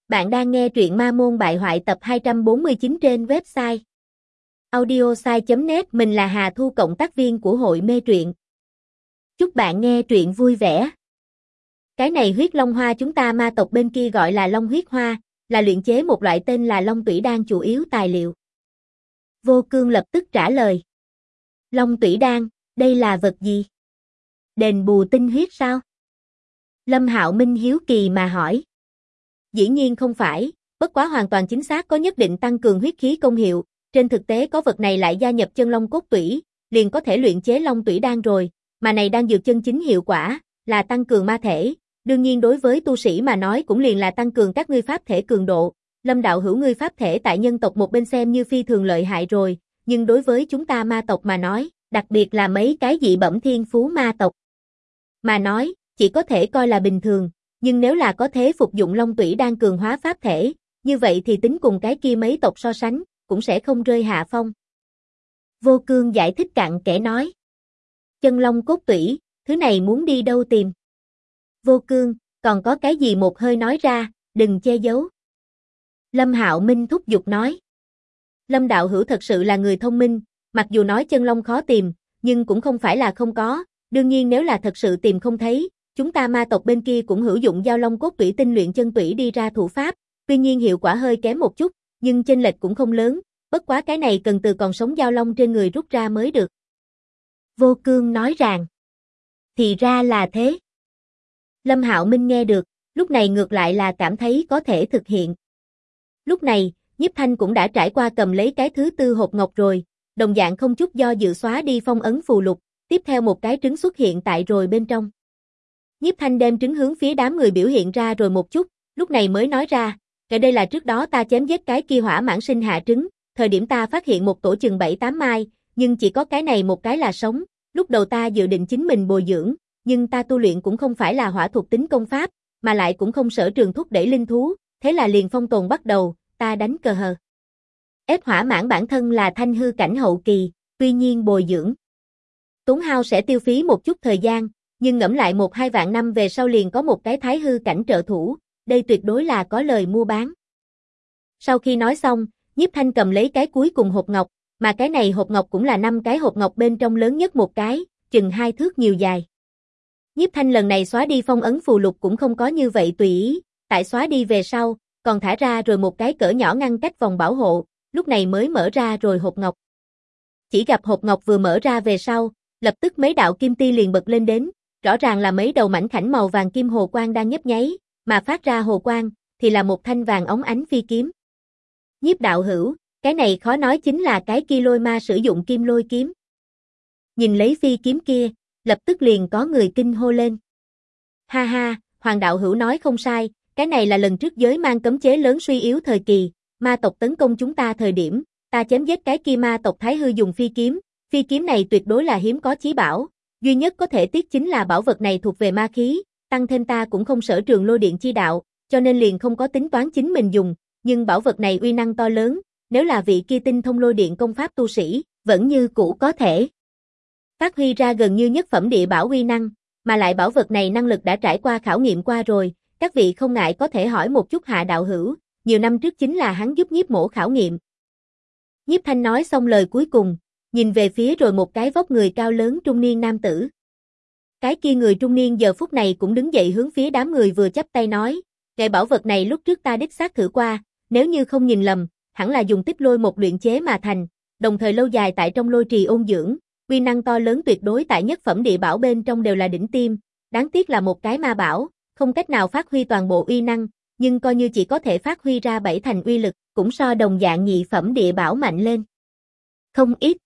Bạn đang nghe truyện Ma Môn Bại Hoại tập 249 trên website audiosai.net. Mình là Hà Thu, cộng tác viên của hội mê truyện. Chúc bạn nghe truyện vui vẻ. Cái này huyết long hoa chúng ta ma tộc bên kia gọi là long huyết hoa, là luyện chế một loại tên là long tủy đan chủ yếu tài liệu. Vô Cương lập tức trả lời. Long tủy đan, đây là vật gì? Đền bù tinh huyết sao? Lâm Hạo Minh hiếu kỳ mà hỏi. Dĩ nhiên không phải, bất quá hoàn toàn chính xác có nhất định tăng cường huyết khí công hiệu, trên thực tế có vật này lại gia nhập chân long cốt tủy, liền có thể luyện chế long tủy đan rồi, mà này đang dược chân chính hiệu quả là tăng cường ma thể, đương nhiên đối với tu sĩ mà nói cũng liền là tăng cường các ngươi pháp thể cường độ. Lâm đạo hữu, ngươi pháp thể tại nhân tộc một bên xem như phi thường lợi hại rồi, nhưng đối với chúng ta ma tộc mà nói, đặc biệt là mấy cái dị bẩm thiên phú ma tộc mà nói, chỉ có thể coi là bình thường. Nhưng nếu là có thể phục dụng long tủy đan cường hóa pháp thể, như vậy thì tính cùng cái kia mấy tộc so sánh, cũng sẽ không rơi hạ phong. Vô Cương giải thích cặn kẽ nói. Chân long cốt tủy, thứ này muốn đi đâu tìm? Vô Cương, còn có cái gì một hơi nói ra, đừng che giấu. Lâm Hạo Minh thúc giục nói. Lâm đạo hữu thật sự là người thông minh, mặc dù nói chân long khó tìm, nhưng cũng không phải là không có, đương nhiên nếu là thật sự tìm không thấy, chúng ta ma tộc bên kia cũng hữu dụng giao long cốt tủy tinh luyện chân tủy đi ra thủ pháp, tuy nhiên hiệu quả hơi kém một chút, nhưng chênh lệch cũng không lớn, bất quá cái này cần từ còn sống giao long trên người rút ra mới được. Vô Cương nói rằng. Thì ra là thế. Lâm Hạo Minh nghe được, lúc này ngược lại là cảm thấy có thể thực hiện. Lúc này, Nhiếp Thanh cũng đã trải qua cầm lấy cái thứ tư hộp ngọc rồi, đồng dạng không chút do dự xóa đi phong ấn phù lục, tiếp theo một cái trứng xuất hiện tại rồi bên trong. Nhiếp Thanh đem trứng hướng phía đám người biểu hiện ra rồi một chút, lúc này mới nói ra, cái đây là trước đó ta chém giết cái kia hỏa mãng sinh hạ trứng, thời điểm ta phát hiện một tổ chừng 7-8 mai, nhưng chỉ có cái này một cái là sống, lúc đầu ta dự định chính mình bồi dưỡng, nhưng ta tu luyện cũng không phải là hỏa thuộc tính công pháp, mà lại cũng không sở trường thúc đẩy linh thú, thế là liền phong tồn bắt đầu, ta đánh cờ hờ. Ép hỏa mãng bản thân là thanh hư cảnh hậu kỳ, tuy nhiên bồi dưỡng tốn hao sẽ tiêu phí một chút thời gian, nhưng ngẫm lại 1-2 vạn năm về sau liền có một cái thái hư cảnh trợ thủ, đây tuyệt đối là có lời mua bán. Sau khi nói xong, Nhiếp Thanh cầm lấy cái cuối cùng hộp ngọc, mà cái này hộp ngọc cũng là 5 cái hộp ngọc bên trong lớn nhất một cái, chừng 2 thước nhiều dài. Nhiếp Thanh lần này xóa đi phong ấn phù lục cũng không có như vậy tùy ý, tại xóa đi về sau, còn thả ra rồi một cái cỡ nhỏ ngăn cách vòng bảo hộ, lúc này mới mở ra rồi hộp ngọc. Chỉ gặp hộp ngọc vừa mở ra về sau, lập tức mấy đạo kim ti liền bật lên đến, rõ ràng là mấy đầu mảnh khảnh màu vàng kim hồ quang đang nhấp nháy, mà phát ra hồ quang thì là một thanh vàng óng ánh phi kiếm. Nhiếp đạo hữu, cái này khó nói chính là cái kia lôi ma sử dụng kim lôi kiếm. Nhìn lấy phi kiếm kia, lập tức liền có người kinh hô lên. Ha ha, Hoàng đạo hữu nói không sai, cái này là lần trước giới mang cấm chế lớn suy yếu thời kỳ, ma tộc tấn công chúng ta thời điểm, ta chém giết cái kia ma tộc Thái Hư dùng phi kiếm này tuyệt đối là hiếm có chí bảo. Duy nhất có thể tiếc chính là bảo vật này thuộc về ma khí, tăng thêm ta cũng không sở trường lôi điện chi đạo, cho nên liền không có tính toán chính mình dùng, nhưng bảo vật này uy năng to lớn, nếu là vị kia tinh thông lôi điện công pháp tu sĩ, vẫn như cũ có thể phát huy ra gần như nhất phẩm địa bảo uy năng, mà lại bảo vật này năng lực đã trải qua khảo nghiệm qua rồi, các vị không ngại có thể hỏi một chút Hạ đạo hữu, nhiều năm trước chính là hắn giúp Nhiếp mỗ khảo nghiệm. Nhiếp Thanh nói xong lời cuối cùng, nhìn về phía rồi một cái vóc người cao lớn trung niên nam tử. Cái kia người trung niên giờ phút này cũng đứng dậy hướng phía đám người vừa chắp tay nói, cái bảo vật này lúc trước ta đích xác thử qua, nếu như không nhìn lầm, hẳn là dùng tích lôi một luyện chế mà thành, đồng thời lâu dài tại trong lôi trì ôn dưỡng, uy năng to lớn tuyệt đối tại nhất phẩm địa bảo bên trong đều là đỉnh tiêm, đáng tiếc là một cái ma bảo, không cách nào phát huy toàn bộ uy năng, nhưng coi như chỉ có thể phát huy ra 7 thành uy lực, cũng so đồng dạng nhị phẩm địa bảo mạnh lên không ít.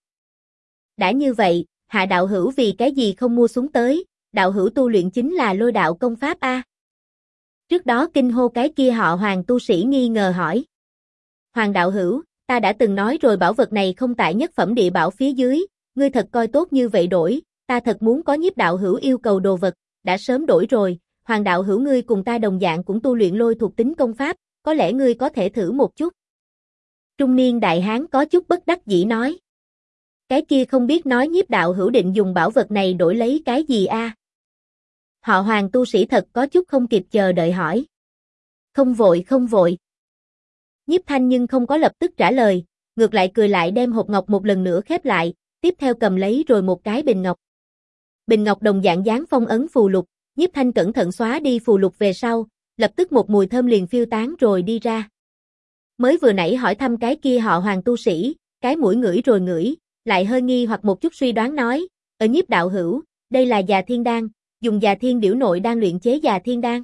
Đã như vậy, Hạ đạo hữu vì cái gì không mua xuống tới, đạo hữu tu luyện chính là lôi đạo công pháp a? Trước đó kinh hô cái kia họ Hoàng tu sĩ nghi ngờ hỏi. Hoàng đạo hữu, ta đã từng nói rồi bảo vật này không tại nhất phẩm địa bảo phía dưới, ngươi thật coi tốt như vậy đổi, ta thật muốn có Nhiếp đạo hữu yêu cầu đồ vật, đã sớm đổi rồi, Hoàng đạo hữu ngươi cùng ta đồng dạng cũng tu luyện lôi thuộc tính công pháp, có lẽ ngươi có thể thử một chút. Trung niên đại hán có chút bất đắc dĩ nói. Cái kia không biết nói Nhiếp đạo hữu định dùng bảo vật này đổi lấy cái gì a? Họ Hoàng tu sĩ thật có chút không kịp chờ đợi hỏi. Không vội không vội. Nhiếp Thanh nhưng không có lập tức trả lời, ngược lại cười lại đem hộp ngọc một lần nữa khép lại, tiếp theo cầm lấy rồi một cái bình ngọc. Bình ngọc đồng dạng dán phong ấn phù lục, Nhiếp Thanh cẩn thận xóa đi phù lục về sau, lập tức một mùi thơm liền phiêu tán rồi đi ra. Mới vừa nãy hỏi thăm cái kia họ Hoàng tu sĩ, cái mũi ngửi rồi ngửi, lại hơi nghi hoặc một chút suy đoán nói, ở Nhiếp đạo hữu, đây là Già Thiên Đan, dùng Già Thiên Điểu Nội Đan luyện chế Già Thiên Đan.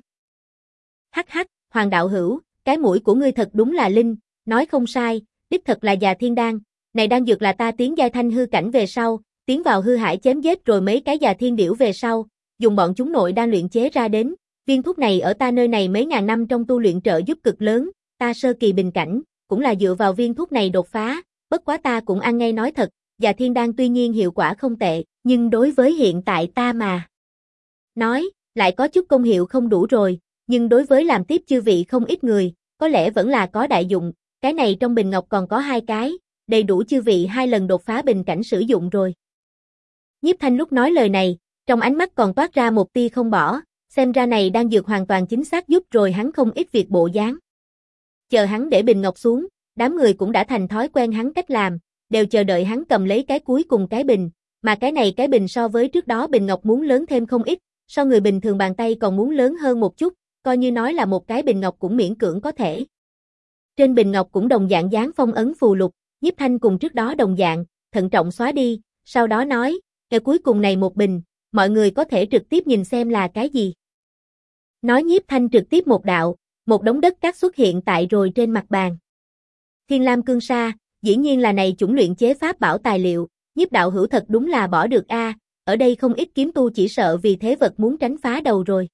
Hắc hắc, Hoàng đạo hữu, cái mũi của ngươi thật đúng là linh, nói không sai, đích thật là Già Thiên Đan, này đan dược là ta tiến giai thanh hư cảnh về sau, tiến vào hư hải chém giết rồi mấy cái Già Thiên Điểu về sau, dùng bọn chúng nội đan luyện chế ra đến, viên thuốc này ở ta nơi này mấy ngàn năm trong tu luyện trợ giúp cực lớn, ta sơ kỳ bình cảnh, cũng là dựa vào viên thuốc này đột phá, bất quá ta cũng ăn ngay nói thật, Già Thiên Đan tuy nhiên hiệu quả không tệ, nhưng đối với hiện tại ta mà nói, lại có chút công hiệu không đủ rồi, nhưng đối với làm tiếp chư vị không ít người, có lẽ vẫn là có đại dụng, cái này trong bình ngọc còn có 2 cái, đầy đủ chư vị 2 lần đột phá bình cảnh sử dụng rồi. Nhiếp Thanh lúc nói lời này, trong ánh mắt còn toát ra một tia không bỏ, xem ra này đang dược hoàn toàn chính xác giúp rồi hắn không ít việc bộ dáng. Chờ hắn để bình ngọc xuống, đám người cũng đã thành thói quen hắn cách làm, đều chờ đợi hắn cầm lấy cái cuối cùng cái bình, mà cái này cái bình so với trước đó bình ngọc muốn lớn thêm không ít, so người bình thường bàn tay còn muốn lớn hơn một chút, coi như nói là một cái bình ngọc cũng miễn cưỡng có thể. Trên bình ngọc cũng đồng dạng dán phong ấn phù lục, Nhiếp Thanh cùng trước đó đồng dạng, thận trọng xóa đi, sau đó nói, cái cuối cùng này một bình, mọi người có thể trực tiếp nhìn xem là cái gì. Nói Nhiếp Thanh trực tiếp một đạo, một đống đất cát xuất hiện tại rồi trên mặt bàn. Thiên Lam Cương Sa, dĩ nhiên là này chủng luyện chế pháp bảo tài liệu, Nhiếp đạo hữu thật đúng là bỏ được a, ở đây không ít kiếm tu chỉ sợ vì thế vật muốn tránh phá đầu rồi.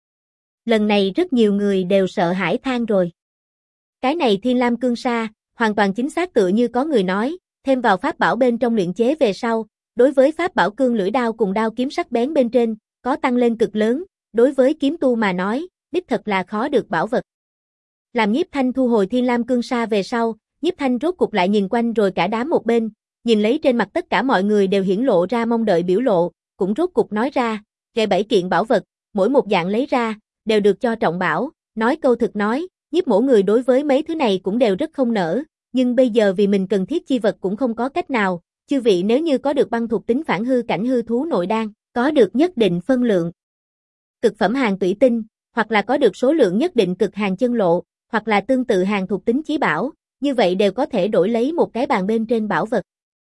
Lần này rất nhiều người đều sợ hãi than rồi. Cái này Thiên Lam Cương Sa, hoàn toàn chính xác tựa như có người nói, thêm vào pháp bảo bên trong luyện chế về sau, đối với pháp bảo cương lưỡi đao cùng đao kiếm sắc bén bên trên, có tăng lên cực lớn, đối với kiếm tu mà nói, đích thật là khó được bảo vật. Làm Nhiếp Thanh thu hồi Thiên Lam Cương Sa về sau, Nhiếp Thanh rốt cục lại nhìn quanh rồi cả đám một bên, nhìn lấy trên mặt tất cả mọi người đều hiển lộ ra mong đợi biểu lộ, cũng rốt cục nói ra, kệ 7 kiện bảo vật, mỗi một dạng lấy ra, đều được cho trọng bảo, nói câu thực nói, Nhiếp mỗi người đối với mấy thứ này cũng đều rất không nỡ, nhưng bây giờ vì mình cần thiết chi vật cũng không có cách nào, chư vị nếu như có được băng thuộc tính phản hư cảnh hư thú nội đan, có được nhất định phân lượng cực phẩm hàng tủy tinh, hoặc là có được số lượng nhất định cực hàng chân lộ, hoặc là tương tự hàng thuộc tính chí bảo, như vậy đều có thể đổi lấy một cái bàn bên trên bảo vật.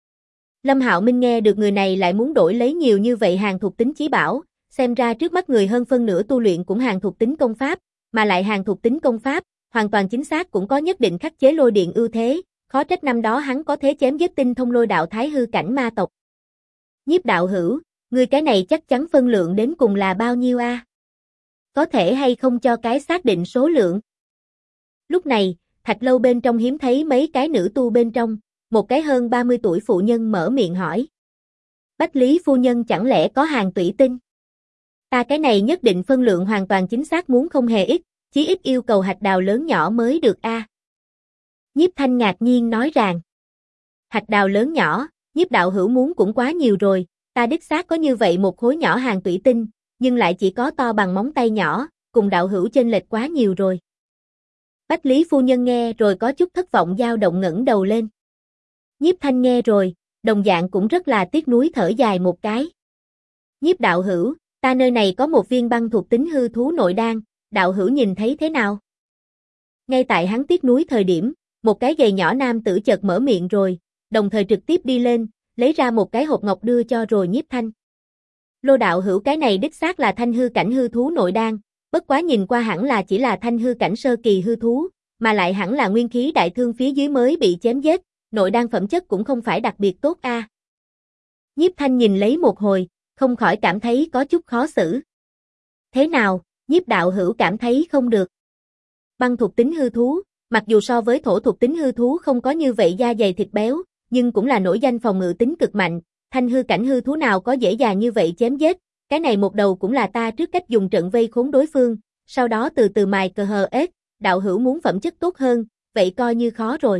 Lâm Hạo Minh nghe được người này lại muốn đổi lấy nhiều như vậy hàng thuộc tính chí bảo, xem ra trước mắt người hơn phân nửa tu luyện cũng hàng thuộc tính công pháp, mà lại hàng thuộc tính công pháp, hoàn toàn chính xác cũng có nhất định khắc chế lôi điện ưu thế, khó trách năm đó hắn có thể chém giết tinh thông lôi đạo thái hư cảnh ma tộc. Nhiếp đạo hữu, người cái này chắc chắn phân lượng đến cùng là bao nhiêu a? Có thể hay không cho cái xác định số lượng? Lúc này, thạch lâu bên trong hiếm thấy mấy cái nữ tu bên trong, một cái hơn 30 tuổi phụ nhân mở miệng hỏi. Bách Lý phu nhân chẳng lẽ có hàng tủy tinh? Ta cái này nhất định phân lượng hoàn toàn chính xác muốn không hề ít, chí ít yêu cầu hạch đào lớn nhỏ mới được a. Nhiếp Thanh ngạc nhiên nói rằng, hạch đào lớn nhỏ, Nhiếp đạo hữu muốn cũng quá nhiều rồi, ta đích xác có như vậy một khối nhỏ hàng tủy tinh, nhưng lại chỉ có to bằng móng tay nhỏ, cùng đạo hữu chênh lệch quá nhiều rồi. Bách Lý phu nhân nghe rồi có chút thất vọng dao động ngẩng đầu lên. Nhiếp Thanh nghe rồi, đồng dạng cũng rất là tiếc nuối thở dài một cái. Nhiếp đạo hữu, ta nơi này có một viên băng thuộc tính hư thú nội đan, đạo hữu nhìn thấy thế nào? Ngay tại hắn tiếc nuối thời điểm, một cái gầy nhỏ nam tử chợt mở miệng rồi, đồng thời trực tiếp đi lên, lấy ra một cái hộp ngọc đưa cho rồi Nhiếp Thanh. Lô đạo hữu cái này đích xác là thanh hư cảnh hư thú nội đan, bất quá nhìn qua hẳn là chỉ là thanh hư cảnh sơ kỳ hư thú, mà lại hẳn là nguyên khí đại thương phía dưới mới bị chém giết, nội đan phẩm chất cũng không phải đặc biệt tốt a. Nhiếp Thanh nhìn lấy một hồi, không khỏi cảm thấy có chút khó xử. Thế nào, Nhiếp đạo hữu cảm thấy không được? Băng thuộc tính hư thú, mặc dù so với thổ thuộc tính hư thú không có như vậy da dày thịt béo, nhưng cũng là nổi danh phòng ngự tính cực mạnh, thanh hư cảnh hư thú nào có dễ dàng như vậy chém giết, cái này một đầu cũng là ta trước cách dùng trận vây khốn đối phương, sau đó từ từ mài cờ hờ ếch, đạo hữu muốn phẩm chất tốt hơn, vậy coi như khó rồi.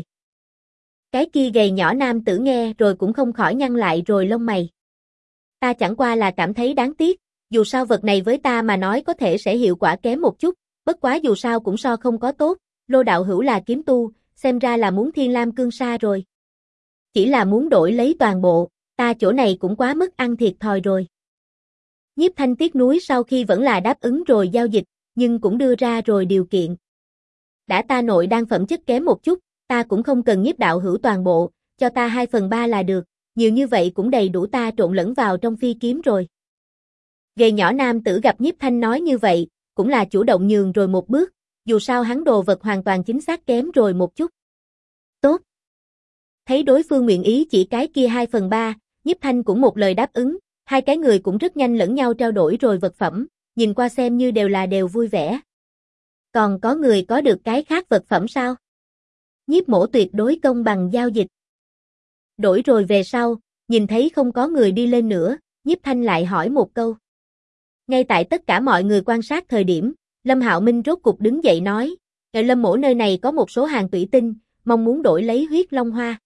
Cái kia gầy nhỏ nam tử nghe rồi cũng không khỏi nhăn lại rồi lông mày. Ta chẳng qua là cảm thấy đáng tiếc, dù sao vật này với ta mà nói có thể sẽ hiệu quả kém một chút, Bất quá dù sao cũng so không có tốt, Lô đạo hữu là kiếm tu, xem ra là muốn thiên lam cương sa rồi. Chỉ là muốn đổi lấy toàn bộ, ta chỗ này cũng quá mức ăn thiệt thòi rồi. Nhiếp Thanh tiếc nuối sau khi vẫn là đáp ứng rồi giao dịch, nhưng cũng đưa ra rồi điều kiện. Đã ta nội đang phẩm chất kém một chút, ta cũng không cần Nhiếp đạo hữu toàn bộ, cho ta 2/3 là được, nhiều như vậy cũng đầy đủ ta trộn lẫn vào trong phi kiếm rồi. Gầy nhỏ nam tử gặp Nhiếp Thanh nói như vậy, cũng là chủ động nhường rồi một bước, dù sao hắn đồ vật hoàn toàn chính xác kém rồi một chút. Tốt. Thấy đối phương nguyện ý chỉ cái kia 2/3, Nhiếp Thanh cũng một lời đáp ứng, hai cái người cũng rất nhanh lẫn nhau trao đổi rồi vật phẩm, nhìn qua xem như đều vui vẻ. Còn có người có được cái khác vật phẩm sao? Nhiếp Mỗ tuyệt đối công bằng giao dịch. Đổi rồi về sau, nhìn thấy không có người đi lên nữa, Nhiếp Thanh lại hỏi một câu. Ngay tại tất cả mọi người quan sát thời điểm, Lâm Hạo Minh rốt cục đứng dậy nói, Lâm Mỗ nơi này có một số hàng tủy tinh, mong muốn đổi lấy huyết long hoa.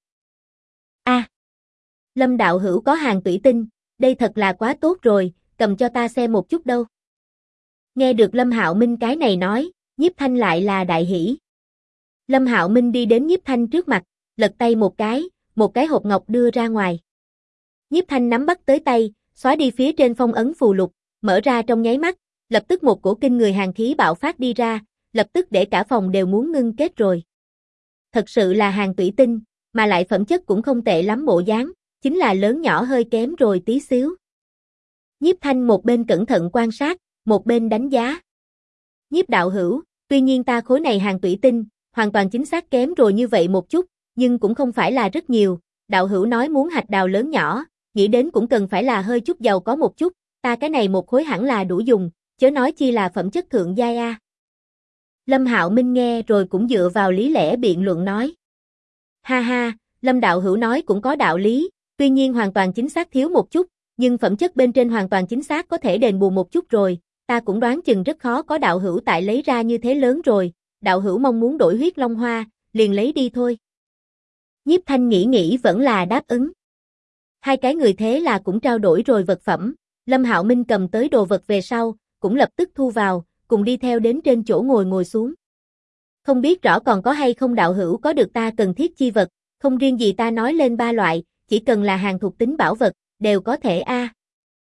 Lâm đạo hữu có hàng tủy tinh, đây thật là quá tốt rồi, cầm cho ta xem một chút đâu. Nghe được Lâm Hạo Minh cái này nói, Nhiếp Thanh lại là đại hỉ. Lâm Hạo Minh đi đến Nhiếp Thanh trước mặt, lật tay một cái hộp ngọc đưa ra ngoài. Nhiếp Thanh nắm bắt tới tay, xóa đi phía trên phong ấn phù lục, mở ra trong nháy mắt, lập tức một cổ kinh người hàn khí bạo phát đi ra, lập tức để cả phòng đều muốn ngưng kết rồi. Thật sự là hàng tủy tinh, mà lại phẩm chất cũng không tệ lắm bộ dáng, chính là lớn nhỏ hơi kém rồi tí xíu. Nhiếp Thanh một bên cẩn thận quan sát, một bên đánh giá. Nhiếp đạo hữu, tuy nhiên ta khối này hàng tủy tinh, hoàn toàn chính xác kém rồi như vậy một chút, nhưng cũng không phải là rất nhiều, đạo hữu nói muốn hạch đào lớn nhỏ, nghĩ đến cũng cần phải là hơi chút giàu có một chút, ta cái này một khối hẳn là đủ dùng, chớ nói chi là phẩm chất thượng giai a. Lâm Hạo Minh nghe rồi cũng dựa vào lý lẽ biện luận nói. Ha ha, Lâm đạo hữu nói cũng có đạo lý, tuy nhiên hoàn toàn chính xác thiếu một chút, nhưng phẩm chất bên trên hoàn toàn chính xác có thể đền bù một chút rồi, ta cũng đoán chừng rất khó có đạo hữu tại lấy ra như thế lớn rồi, đạo hữu mong muốn đổi huyết long hoa, liền lấy đi thôi. Nhiếp Thanh nghĩ vẫn là đáp ứng. Hai cái người thế là cũng trao đổi rồi vật phẩm, Lâm Hạo Minh cầm tới đồ vật về sau, cũng lập tức thu vào, cùng đi theo đến trên chỗ ngồi xuống. Không biết rõ còn có hay không đạo hữu có được ta cần thiết chi vật, không riêng gì ta nói lên 3 loại, chỉ cần là hàng thuộc tính bảo vật, đều có thể a.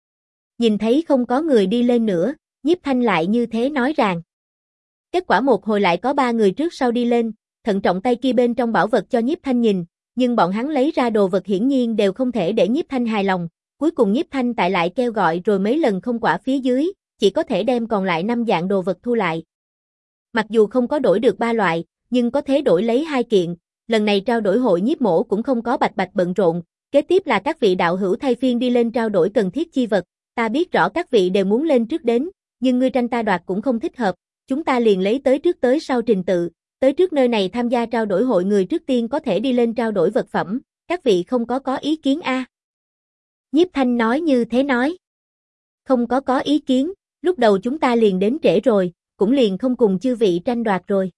Nhìn thấy không có người đi lên nữa, Nhiếp Thanh lại như thế nói rằng. Kết quả một hồi lại có 3 người trước sau đi lên, thận trọng tay kia bên trong bảo vật cho Nhiếp Thanh nhìn, nhưng bọn hắn lấy ra đồ vật hiển nhiên đều không thể để Nhiếp Thanh hài lòng, cuối cùng Nhiếp Thanh tại lại kêu gọi rồi mấy lần không quả phía dưới, chỉ có thể đem còn lại 5 dạng đồ vật thu lại. Mặc dù không có đổi được 3 loại, nhưng có thế đổi lấy 2 kiện, lần này trao đổi hội Nhiếp Mỗ cũng không có bạch bận rộn, kế tiếp là các vị đạo hữu thay phiên đi lên trao đổi cần thiết chi vật, ta biết rõ các vị đều muốn lên trước đến, nhưng ngươi tranh ta đoạt cũng không thích hợp, chúng ta liền lấy tới trước tới sau trình tự, tới trước nơi này tham gia trao đổi hội người trước tiên có thể đi lên trao đổi vật phẩm, các vị không có ý kiến a? Nhiếp Thanh nói như thế nói. Không có ý kiến, lúc đầu chúng ta liền đến trễ rồi, cũng liền không cùng chư vị tranh đoạt rồi.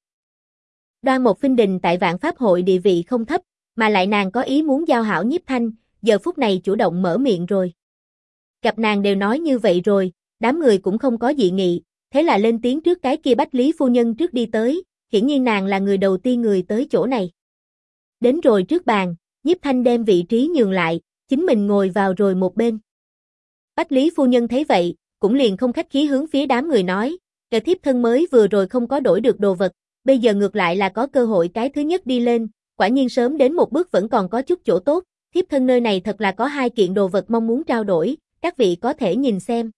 Đoan Một Phinh Đình tại Vạn Pháp hội địa vị không thấp, mà lại nàng có ý muốn giao hảo Nhiếp Thanh, giờ phút này chủ động mở miệng rồi. Gặp nàng đều nói như vậy rồi, đám người cũng không có dị nghị, thế là lên tiếng trước cái kia Bách Lý phu nhân trước đi tới, hiển nhiên nàng là người đầu tiên người tới chỗ này. Đến rồi trước bàn, Nhiếp Thanh đem vị trí nhường lại, chính mình ngồi vào rồi một bên. Bách Lý phu nhân thấy vậy, cũng liền không khách khí hướng phía đám người nói, kẻ thiếp thân mới vừa rồi không có đổi được đồ vật, bây giờ ngược lại là có cơ hội cái thứ nhất đi lên, quả nhiên sớm đến một bước vẫn còn có chút chỗ tốt, thiếp thân nơi này thật là có 2 kiện đồ vật mong muốn trao đổi, các vị có thể nhìn xem.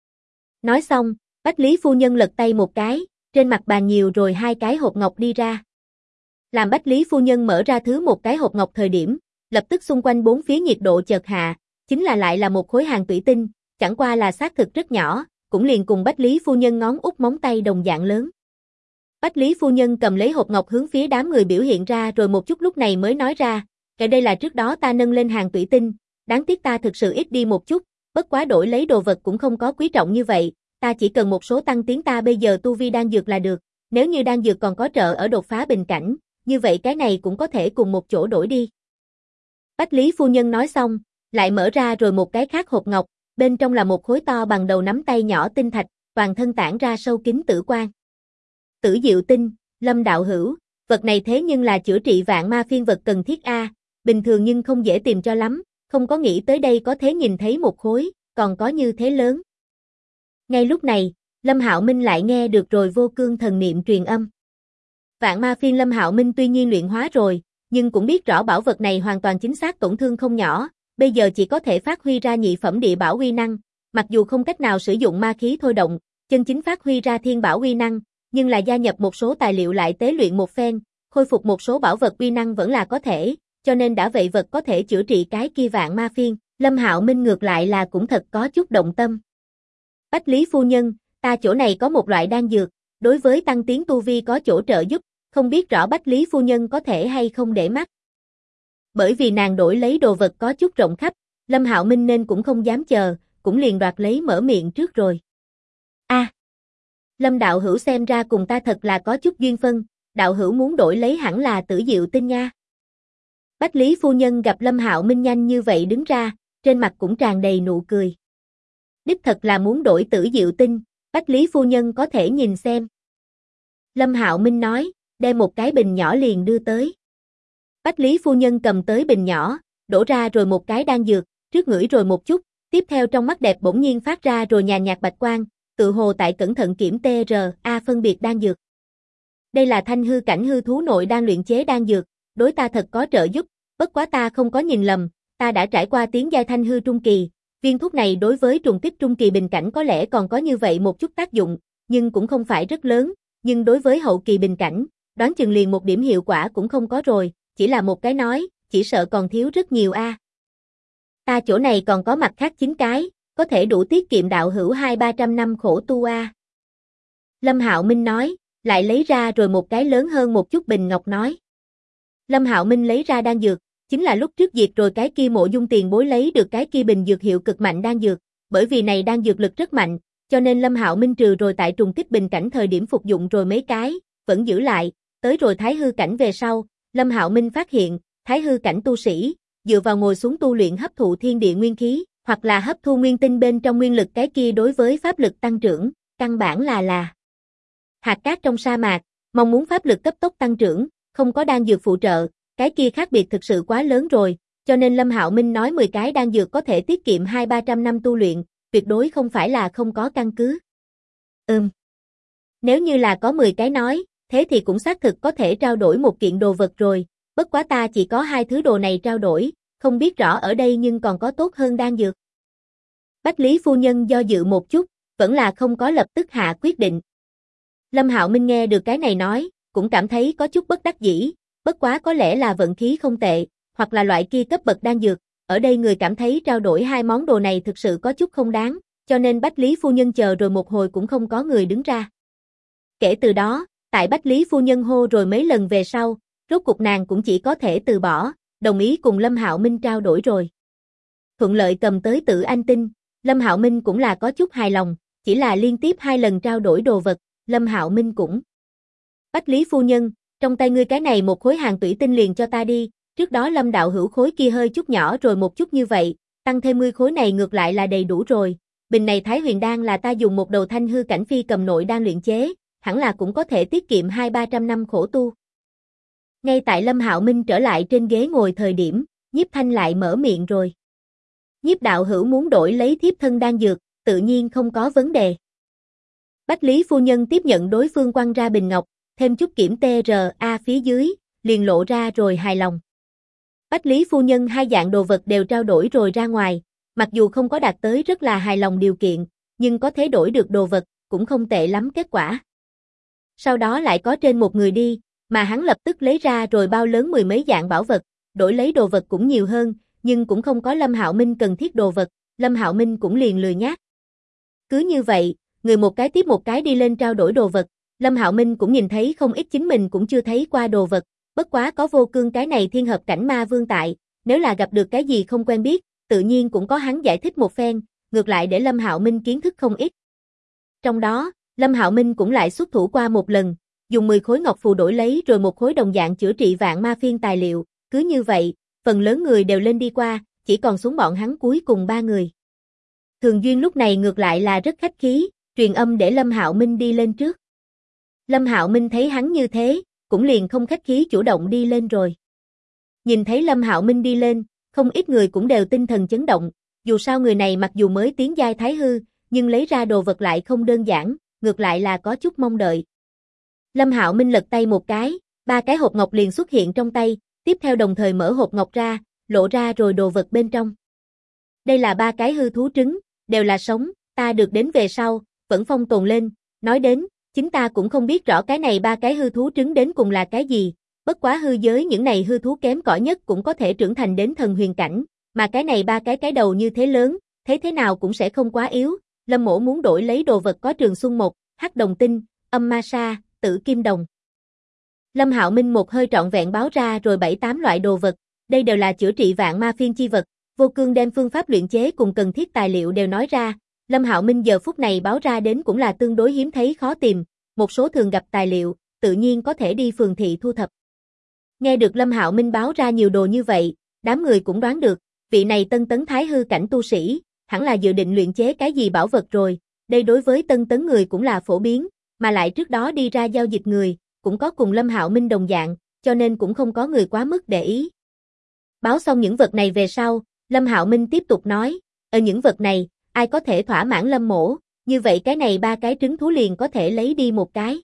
Nói xong, Bách Lý phu nhân lật tay một cái, trên mặt bàn nhiều rồi 2 cái hộp ngọc đi ra. Làm Bách Lý phu nhân mở ra thứ một cái hộp ngọc thời điểm, lập tức xung quanh bốn phía nhiệt độ chợt hạ, chính là lại là một khối hàng tủy tinh, chẳng qua là xác thực rất nhỏ, cũng liền cùng Bách Lý phu nhân ngón út móng tay đồng dạng lớn. Bách Lý phu nhân cầm lấy hộp ngọc hướng phía đám người biểu hiện ra rồi một chút lúc này mới nói ra, cái đây là trước đó ta nâng lên hàng tủy tinh, đáng tiếc ta thực sự ít đi một chút, bất quá đổi lấy đồ vật cũng không có quý trọng như vậy, ta chỉ cần một số tăng tiến ta bây giờ tu vi đan dược là được, nếu như đan dược còn có trợ ở đột phá bình cảnh, như vậy cái này cũng có thể cùng một chỗ đổi đi. Bách Lý phu nhân nói xong, lại mở ra rồi một cái khác hộp ngọc, bên trong là một khối to bằng đầu nắm tay nhỏ tinh thạch, toàn thân tản ra sâu kín tử quang. Tử Diệu Tinh, Lâm đạo hữu, vật này thế nhưng là chữa trị vạn ma phiên vật cần thiết a, bình thường nhưng không dễ tìm cho lắm, không có nghĩ tới đây có thế nhìn thấy một khối, còn có như thế lớn. Ngay lúc này, Lâm Hạo Minh lại nghe được rồi vô cương thần niệm truyền âm. Vạn ma phiên Lâm Hạo Minh tuy nhiên luyện hóa rồi, nhưng cũng biết rõ bảo vật này hoàn toàn chính xác tổn thương không nhỏ, bây giờ chỉ có thể phát huy ra nhị phẩm địa bảo uy năng, mặc dù không cách nào sử dụng ma khí thôi động, chân chính phát huy ra thiên bảo uy năng, nhưng là gia nhập một số tài liệu lại tế luyện một phen, khôi phục một số bảo vật uy năng vẫn là có thể, cho nên đã vậy vật có thể chữa trị cái kia vạn ma phiên, Lâm Hạo Minh ngược lại là cũng thật có chút động tâm. Bách Lý phu nhân, ta chỗ này có một loại đan dược, đối với tăng tiến tu vi có chỗ trợ giúp, không biết rõ Bách Lý phu nhân có thể hay không để mắt. Bởi vì nàng đổi lấy đồ vật có chút rộng khắp, Lâm Hạo Minh nên cũng không dám chờ, cũng liền đoạt lấy mở miệng trước rồi. A, Lâm đạo hữu xem ra cùng ta thật là có chút duyên phân, đạo hữu muốn đổi lấy hẳn là Tử Diệu Tinh nha. Bách Lý phu nhân gặp Lâm Hạo Minh nhanh như vậy đứng ra, trên mặt cũng tràn đầy nụ cười. Đích thật là muốn đổi Tử Diệu Tinh, Bách Lý phu nhân có thể nhìn xem. Lâm Hạo Minh nói, đem một cái bình nhỏ liền đưa tới. Bách Lý phu nhân cầm tới bình nhỏ, đổ ra rồi một cái đan dược, trước ngửi rồi một chút, tiếp theo trong mắt đẹp bỗng nhiên phát ra rồi nhàn nhạt bạch quang, tự hồ tại cẩn thận kiểm TRA phân biệt đan dược. Đây là thanh hư cảnh hư thú nội đan luyện chế đan dược, đối ta thật có trợ giúp, bất quá ta không có nhìn lầm, ta đã trải qua tiến giai thanh hư trung kỳ, viên thuốc này đối với trùng kích trung kỳ bình cảnh có lẽ còn có như vậy một chút tác dụng, nhưng cũng không phải rất lớn, nhưng đối với hậu kỳ bình cảnh, đoán chừng liền một điểm hiệu quả cũng không có rồi, chỉ là một cái nói, chỉ sợ còn thiếu rất nhiều a. Ta chỗ này còn có mặt khác 9 cái, có thể đủ tiết kiệm đạo hữu 200-300 năm khổ tu a. Lâm Hạo Minh nói, lại lấy ra rồi một cái lớn hơn một chút bình ngọc nói. Lâm Hạo Minh lấy ra đan dược, chính là lúc trước diệt rồi cái kia Mộ Dung tiền bối lấy được cái kia bình dược hiệu cực mạnh đan dược, bởi vì này đan dược lực rất mạnh, cho nên Lâm Hạo Minh trừ rồi tại trùng kích bình cảnh thời điểm phục dụng rồi mấy cái, vẫn giữ lại, tới rồi thái hư cảnh về sau, Lâm Hạo Minh phát hiện, thái hư cảnh tu sĩ, dựa vào ngồi xuống tu luyện hấp thụ thiên địa nguyên khí, hoặc là hấp thu nguyên tinh bên trong nguyên lực cái kia đối với pháp lực tăng trưởng, căn bản là hạt cát trong sa mạc, mong muốn pháp lực cấp tốc tăng trưởng, không có đan dược phụ trợ, cái kia khác biệt thực sự quá lớn rồi, cho nên Lâm Hạo Minh nói 10 cái đan dược có thể tiết kiệm 200-300 năm tu luyện, tuyệt đối không phải là không có căn cứ. Nếu như là có 10 cái nói, thế thì cũng xác thực có thể trao đổi một kiện đồ vật rồi, bất quá ta chỉ có 2 thứ đồ này trao đổi, không biết rõ ở đây nhưng còn có tốt hơn đan dược. Bách Lý phu nhân do dự một chút, vẫn là không có lập tức hạ quyết định. Lâm Hạo Minh nghe được cái này nói, cũng cảm thấy có chút bất đắc dĩ, bất quá có lẽ là vận khí không tệ, hoặc là loại kia cấp bậc đan dược, ở đây người cảm thấy trao đổi 2 món đồ này thực sự có chút không đáng, cho nên Bách Lý phu nhân chờ rồi một hồi cũng không có người đứng ra. Kể từ đó, tại Bách Lý phu nhân hô rồi mấy lần về sau, rốt cuộc nàng cũng chỉ có thể từ bỏ, đồng ý cùng Lâm Hạo Minh trao đổi rồi. Thuận lợi cầm tới Tử Anh Tinh, Lâm Hạo Minh cũng là có chút hài lòng, chỉ là liên tiếp 2 lần trao đổi đồ vật, Lâm Hạo Minh cũng. Bách Lý phu nhân, trong tay ngươi cái này một khối hàng tủy tinh liền cho ta đi, trước đó Lâm đạo hữu khối kia hơi chút nhỏ rồi một chút như vậy, tăng thêm ngươi khối này ngược lại là đầy đủ rồi, bình này Thái Huyền đan là ta dùng một đầu thanh hư cảnh phi cầm nội đan luyện chế, hẳn là cũng có thể tiết kiệm 200-300 năm khổ tu. Ngay tại Lâm Hạo Minh trở lại trên ghế ngồi thời điểm, Nhiếp Thanh lại mở miệng rồi. Nhiếp đạo hữu muốn đổi lấy thiếp thân đan dược, tự nhiên không có vấn đề. Bách Lý phu nhân tiếp nhận đối phương quăng ra bình ngọc, thêm chút kiểm TRA phía dưới, liền lộ ra rồi hài lòng. Bách Lý phu nhân 2 dạng đồ vật đều trao đổi rồi ra ngoài, mặc dù không có đạt tới rất là hài lòng điều kiện, nhưng có thể đổi được đồ vật, cũng không tệ lắm kết quả. Sau đó lại có trên một người đi, mà hắn lập tức lấy ra rồi bao lớn 10 mấy dạng bảo vật, đổi lấy đồ vật cũng nhiều hơn, nhưng cũng không có Lâm Hạo Minh cần thiết đồ vật, Lâm Hạo Minh cũng liền lười nhác. Cứ như vậy, người một cái tiếp một cái đi lên trao đổi đồ vật, Lâm Hạo Minh cũng nhìn thấy không ít chính mình cũng chưa thấy qua đồ vật, bất quá có vô cương cái này thiên hợp cảnh ma vương tại, nếu là gặp được cái gì không quen biết, tự nhiên cũng có hắn giải thích một phen, ngược lại để Lâm Hạo Minh kiến thức không ít. Trong đó, Lâm Hạo Minh cũng lại xuất thủ qua một lần, dùng 10 khối ngọc phù đổi lấy rồi một khối đồng dạng chữa trị vạn ma phiên tài liệu, cứ như vậy, phần lớn người đều lên đi qua, chỉ còn xuống bọn hắn cuối cùng 3 người. Thường Duyên lúc này ngược lại là rất khách khí, truyền âm để Lâm Hạo Minh đi lên trước. Lâm Hạo Minh thấy hắn như thế, cũng liền không khách khí chủ động đi lên rồi. Nhìn thấy Lâm Hạo Minh đi lên, không ít người cũng đều tinh thần chấn động, dù sao người này mặc dù mới tiến giai thái hư, nhưng lấy ra đồ vật lại không đơn giản, ngược lại là có chút mong đợi. Lâm Hạo Minh lật tay một cái, 3 cái hộp ngọc liền xuất hiện trong tay, tiếp theo đồng thời mở hộp ngọc ra, lộ ra rồi đồ vật bên trong. Đây là 3 cái hư thú trứng, đều là sống, ta được đến về sau, vẫn phong tồn lên, nói đến, chính ta cũng không biết rõ cái này 3 cái hư thú trứng đến cùng là cái gì, bất quá hư giới những này hư thú kém cỏi nhất cũng có thể trưởng thành đến thần huyền cảnh, mà cái này 3 cái đầu như thế lớn, thấy thế nào cũng sẽ không quá yếu. Lâm Mỗ muốn đổi lấy đồ vật có Trường Xuân một, Hắc Đồng Tinh, Âm Ma Sa, Tử Kim Đồng. Lâm Hạo Minh một hơi trọn vẹn báo ra rồi 7-8 loại đồ vật, đây đều là chữa trị vạn ma phiên chi vật. Vô Cương đem phương pháp luyện chế cùng cần thiết tài liệu đều nói ra, Lâm Hạo Minh giờ phút này báo ra đến cũng là tương đối hiếm thấy khó tìm, một số thường gặp tài liệu, tự nhiên có thể đi phường thị thu thập. Nghe được Lâm Hạo Minh báo ra nhiều đồ như vậy, đám người cũng đoán được, vị này tân tấn thái hư cảnh tu sĩ, hẳn là dự định luyện chế cái gì bảo vật rồi, đây đối với tân tấn người cũng là phổ biến, mà lại trước đó đi ra giao dịch người, cũng có cùng Lâm Hạo Minh đồng dạng, cho nên cũng không có người quá mức để ý. Báo xong những vật này về sau, Lâm Hạo Minh tiếp tục nói, ở những vật này, ai có thể thỏa mãn Lâm Mỗ, như vậy cái này 3 cái trứng thú liền có thể lấy đi một cái.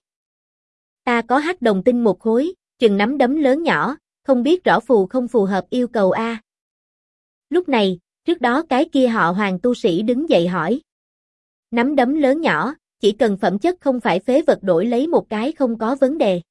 Ta có Hắc Đồng Tinh một khối, chừng nắm đấm lớn nhỏ, không biết rõ phù không phù hợp yêu cầu a. Lúc này, trước đó cái kia họ Hoàng tu sĩ đứng dậy hỏi. Nắm đấm lớn nhỏ, chỉ cần phẩm chất không phải phế vật đổi lấy một cái không có vấn đề.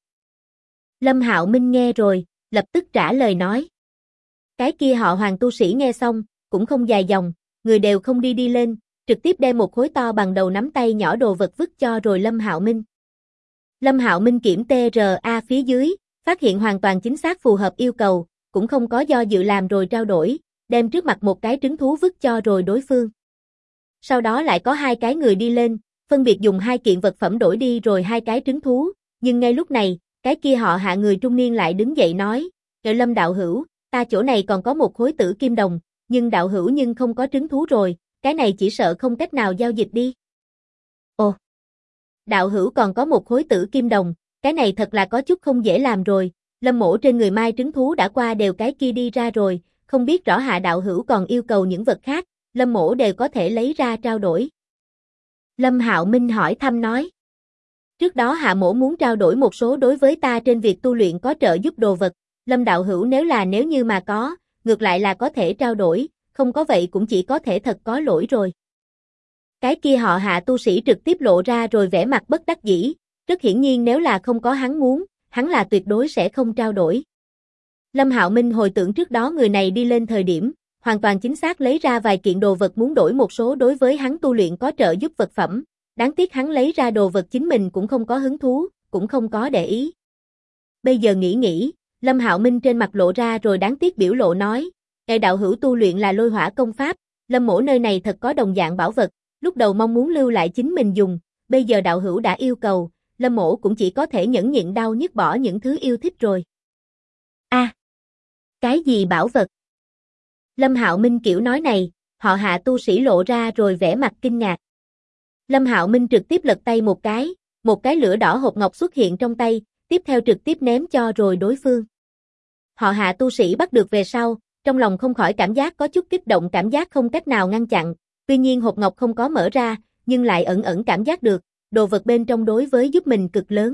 Lâm Hạo Minh nghe rồi, lập tức trả lời nói. Cái kia họ Hoàng tu sĩ nghe xong, cũng không dài dòng, người đều không đi lên, trực tiếp đem một khối to bằng đầu nắm tay nhỏ đồ vật vứt cho rồi Lâm Hạo Minh. Lâm Hạo Minh kiểm TRA phía dưới, phát hiện hoàn toàn chính xác phù hợp yêu cầu, cũng không có do dự làm rồi trao đổi, đem trước mặt một cái trứng thú vứt cho rồi đối phương. Sau đó lại có 2 cái người đi lên, phân biệt dùng 2 kiện vật phẩm đổi đi rồi 2 cái trứng thú, nhưng ngay lúc này, cái kia họ Hạ người trung niên lại đứng dậy nói, Lâm đạo hữu, ta chỗ này còn có một khối tử kim đồng, nhưng đạo hữu nhưng không có trứng thú rồi, cái này chỉ sợ không cách nào giao dịch đi. Ồ, đạo hữu còn có một khối tử kim đồng, cái này thật là có chút không dễ làm rồi, Lâm Mỗ trên người mai trứng thú đã qua đều cái kia đi ra rồi, không biết rõ Hạ đạo hữu còn yêu cầu những vật khác, Lâm Mỗ đều có thể lấy ra trao đổi. Lâm Hạo Minh hỏi thăm nói. Trước đó Hạ Mỗ muốn trao đổi một số đối với ta trên việc tu luyện có trợ giúp đồ vật, Lâm đạo hữu nếu như mà có, ngược lại là có thể trao đổi, không có vậy cũng chỉ có thể thật có lỗi rồi. Cái kia họ Hạ tu sĩ trực tiếp lộ ra rồi vẻ mặt bất đắc dĩ, rất hiển nhiên nếu là không có hắn muốn, hắn là tuyệt đối sẽ không trao đổi. Lâm Hạo Minh hồi tưởng trước đó người này đi lên thời điểm, hoàn toàn chính xác lấy ra vài kiện đồ vật muốn đổi một số đối với hắn tu luyện có trợ giúp vật phẩm, đáng tiếc hắn lấy ra đồ vật chính mình cũng không có hứng thú, cũng không có để ý. Bây giờ nghĩ, Lâm Hạo Minh trên mặt lộ ra rồi đáng tiếc biểu lộ nói, đạo hữu tu luyện là lôi hỏa công pháp, Lâm Mỗ nơi này thật có đồng dạng bảo vật, lúc đầu mong muốn lưu lại chính mình dùng, bây giờ đạo hữu đã yêu cầu, Lâm Mỗ cũng chỉ có thể nhẫn nhịn đau nhức bỏ những thứ yêu thích rồi. Cái gì bảo vật? Lâm Hạo Minh kiểu nói này, họ Hạ tu sĩ lộ ra rồi vẻ mặt kinh ngạc. Lâm Hạo Minh trực tiếp lật tay một cái lửa đỏ hộp ngọc xuất hiện trong tay, tiếp theo trực tiếp ném cho rồi đối phương. Họ Hạ tu sĩ bắt được về sau, trong lòng không khỏi cảm giác có chút kích động, cảm giác không cách nào ngăn chặn, tuy nhiên hộp ngọc không có mở ra, nhưng lại ẩn ẩn cảm giác được, đồ vật bên trong đối với giúp mình cực lớn.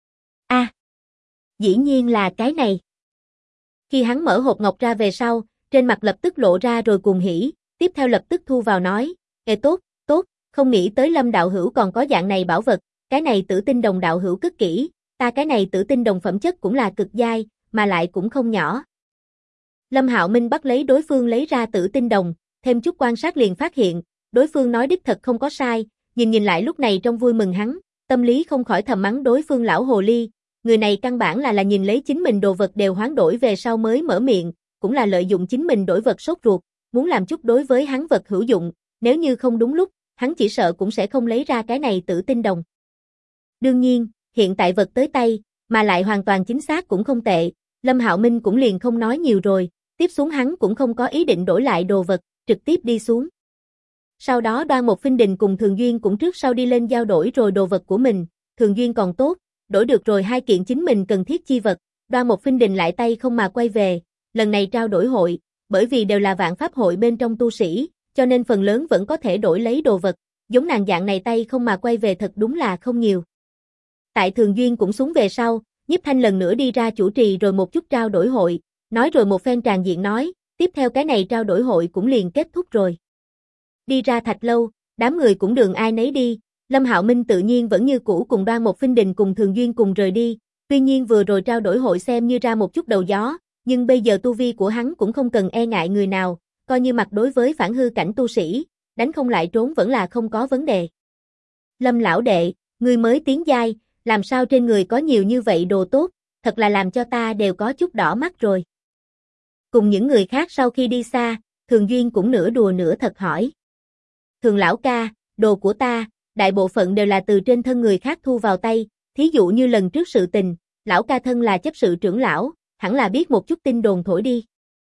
Dĩ nhiên là cái này. Khi hắn mở hộp ngọc ra về sau, trên mặt lập tức lộ ra rồi cuồng hỉ, tiếp theo lập tức thu vào nói, tốt, không nghĩ tới Lâm đạo hữu còn có dạng này bảo vật, cái này tử tinh đồng đạo hữu cất kỹ, ta cái này tử tinh đồng phẩm chất cũng là cực giai, mà lại cũng không nhỏ. Lâm Hạo Minh bắt lấy đối phương lấy ra tử tinh đồng, thêm chút quan sát liền phát hiện, đối phương nói đích thật không có sai, nhìn lại lúc này trong vui mừng hắn, tâm lý không khỏi thầm mắng đối phương lão hồ ly, người này căn bản là nhìn lấy chính mình đồ vật đều hoán đổi về sau mới mở miệng, cũng là lợi dụng chính mình đổi vật sốt ruột, muốn làm chút đối với hắn vật hữu dụng, nếu như không đúng lúc, hắn chỉ sợ cũng sẽ không lấy ra cái này tử tinh đồng. Đương nhiên, hiện tại vật tới tay, mà lại hoàn toàn chính xác cũng không tệ, Lâm Hạo Minh cũng liền không nói nhiều rồi, tiếp xuống hắn cũng không có ý định đổi lại đồ vật, trực tiếp đi xuống. Sau đó Đoan Một Phinh Đình cùng Thường Duyên cũng trước sau đi lên giao đổi rồi đồ vật của mình, Thường Duyên còn tốt, đổi được rồi 2 kiện chính mình cần thiết chi vật, Đoan Mộc Phinh Đình lại tay không mà quay về, lần này trao đổi hội, bởi vì đều là vạn pháp hội bên trong tu sĩ, cho nên phần lớn vẫn có thể đổi lấy đồ vật, giống nàng dạng này tay không mà quay về thật đúng là không nhiều. Tại Thường Duyên cũng xuống về sau, Nhiếp Thanh lần nữa đi ra chủ trì rồi một chút trao đổi hội, nói rồi một phen tràng diện nói, tiếp theo cái này trao đổi hội cũng liền kết thúc rồi. Đi ra Thạch Lâu, đám người cũng đường ai nấy đi, Lâm Hạo Minh tự nhiên vẫn như cũ cùng Đoan Mộc Phinh Đình cùng Thường Duyên cùng rời đi, tuy nhiên vừa rồi trao đổi hội xem như ra một chút đầu gió, nhưng bây giờ tu vi của hắn cũng không cần e ngại người nào, coi như mặt đối với phản hư cảnh tu sĩ, đánh không lại trốn vẫn là không có vấn đề. Lâm lão đệ, người mới tiến giai, làm sao trên người có nhiều như vậy đồ tốt, thật là làm cho ta đều có chút đỏ mắt rồi. Cùng những người khác sau khi đi xa, Thường Duyên cũng nửa đùa nửa thật hỏi. Thường lão ca, đồ của ta, đại bộ phận đều là từ trên thân người khác thu vào tay, thí dụ như lần trước sự tình, lão ca thân là chấp sự trưởng lão, hẳn là biết một chút tin đồn thổi đi.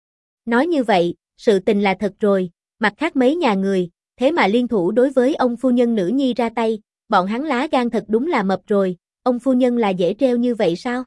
Nói như vậy, sự tình là thật rồi, mặt khác mấy nhà người, thế mà liên thủ đối với ông phu nhân nữ nhi ra tay, bọn hắn lá gan thật đúng là mập rồi, ông phu nhân là dễ treo như vậy sao?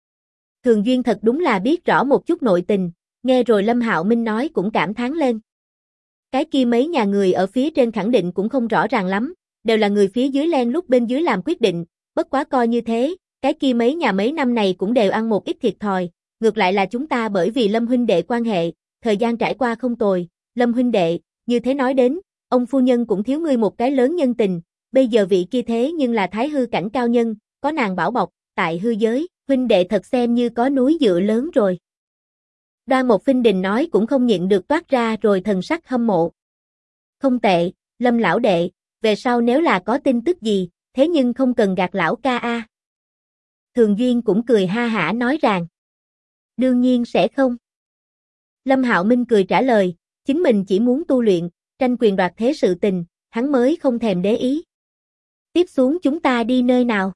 Thường Duyên thật đúng là biết rõ một chút nội tình, nghe rồi Lâm Hạo Minh nói cũng cảm thán lên. Cái kia mấy nhà người ở phía trên khẳng định cũng không rõ ràng lắm, đều là người phía dưới len lút bên dưới làm quyết định, bất quá coi như thế, cái kia mấy nhà mấy năm này cũng đều ăn một ít thiệt thòi, ngược lại là chúng ta bởi vì Lâm huynh đệ quan hệ, thời gian trải qua không tồi, Lâm huynh đệ, như thế nói đến, ông phu nhân cũng thiếu ngươi một cái lớn nhân tình, bây giờ vị kia thế nhưng là thái hư cảnh cao nhân, có nàng bảo bọc, tại hư giới, huynh đệ thật xem như có núi dựa lớn rồi. Đoan Mộc Phinh Đình nói cũng không nhịn được toát ra rồi thần sắc hâm mộ. Không tệ, Lâm lão đệ, về sau nếu là có tin tức gì, thế nhưng không cần gạt lão ca a. Thường Duyên cũng cười ha hả nói rằng. Đương nhiên sẽ không. Lâm Hạo Minh cười trả lời, chính mình chỉ muốn tu luyện, tranh quyền đoạt thế sự tình, hắn mới không thèm để ý. Tiếp xuống chúng ta đi nơi nào?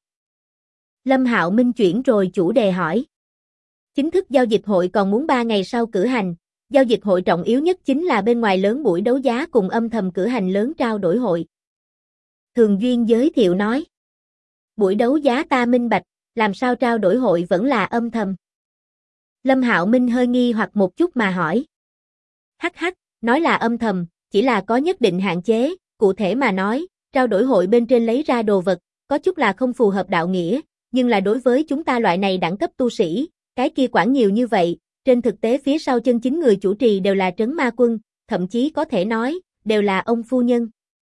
Lâm Hạo Minh chuyển rồi chủ đề hỏi. Chính thức giao dịch hội còn muốn 3 ngày sau cử hành, giao dịch hội trọng yếu nhất chính là bên ngoài lớn buổi đấu giá cùng âm thầm cử hành lớn trao đổi hội. Thường Duyên giới thiệu nói. Buổi đấu giá ta minh bạch, làm sao trao đổi hội vẫn là âm thầm? Lâm Hạo Minh hơi nghi hoặc một chút mà hỏi. Hắc hắc, nói là âm thầm, chỉ là có nhất định hạn chế, cụ thể mà nói, trao đổi hội bên trên lấy ra đồ vật, có chút là không phù hợp đạo nghĩa, nhưng là đối với chúng ta loại này đẳng cấp tu sĩ, cái kia quản nhiều như vậy, trên thực tế phía sau chân chính người chủ trì đều là Trấn Ma Quân, thậm chí có thể nói, đều là ông phu nhân.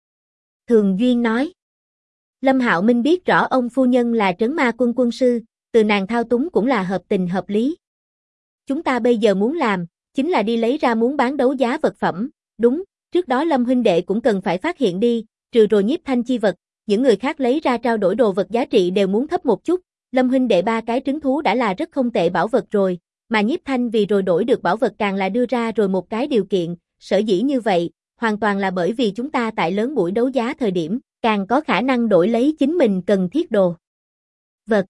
Thường Duyên nói. Lâm Hạo Minh biết rõ ông phu nhân là Trấn Ma Quân quân sư, từ nàng thao túng cũng là hợp tình hợp lý. Chúng ta bây giờ muốn làm, chính là đi lấy ra muốn bán đấu giá vật phẩm, đúng, trước đó Lâm huynh đệ cũng cần phải phát hiện đi, trừ rồi Nhiếp Thanh chi vật, những người khác lấy ra trao đổi đồ vật giá trị đều muốn thấp một chút, Lâm huynh đệ 3 cái trứng thú đã là rất không tệ bảo vật rồi, mà Nhiếp Thanh vì rồi đổi được bảo vật càng là đưa ra rồi một cái điều kiện, sở dĩ như vậy, hoàn toàn là bởi vì chúng ta tại lớn buổi đấu giá thời điểm, càng có khả năng đổi lấy chính mình cần thiết đồ vật.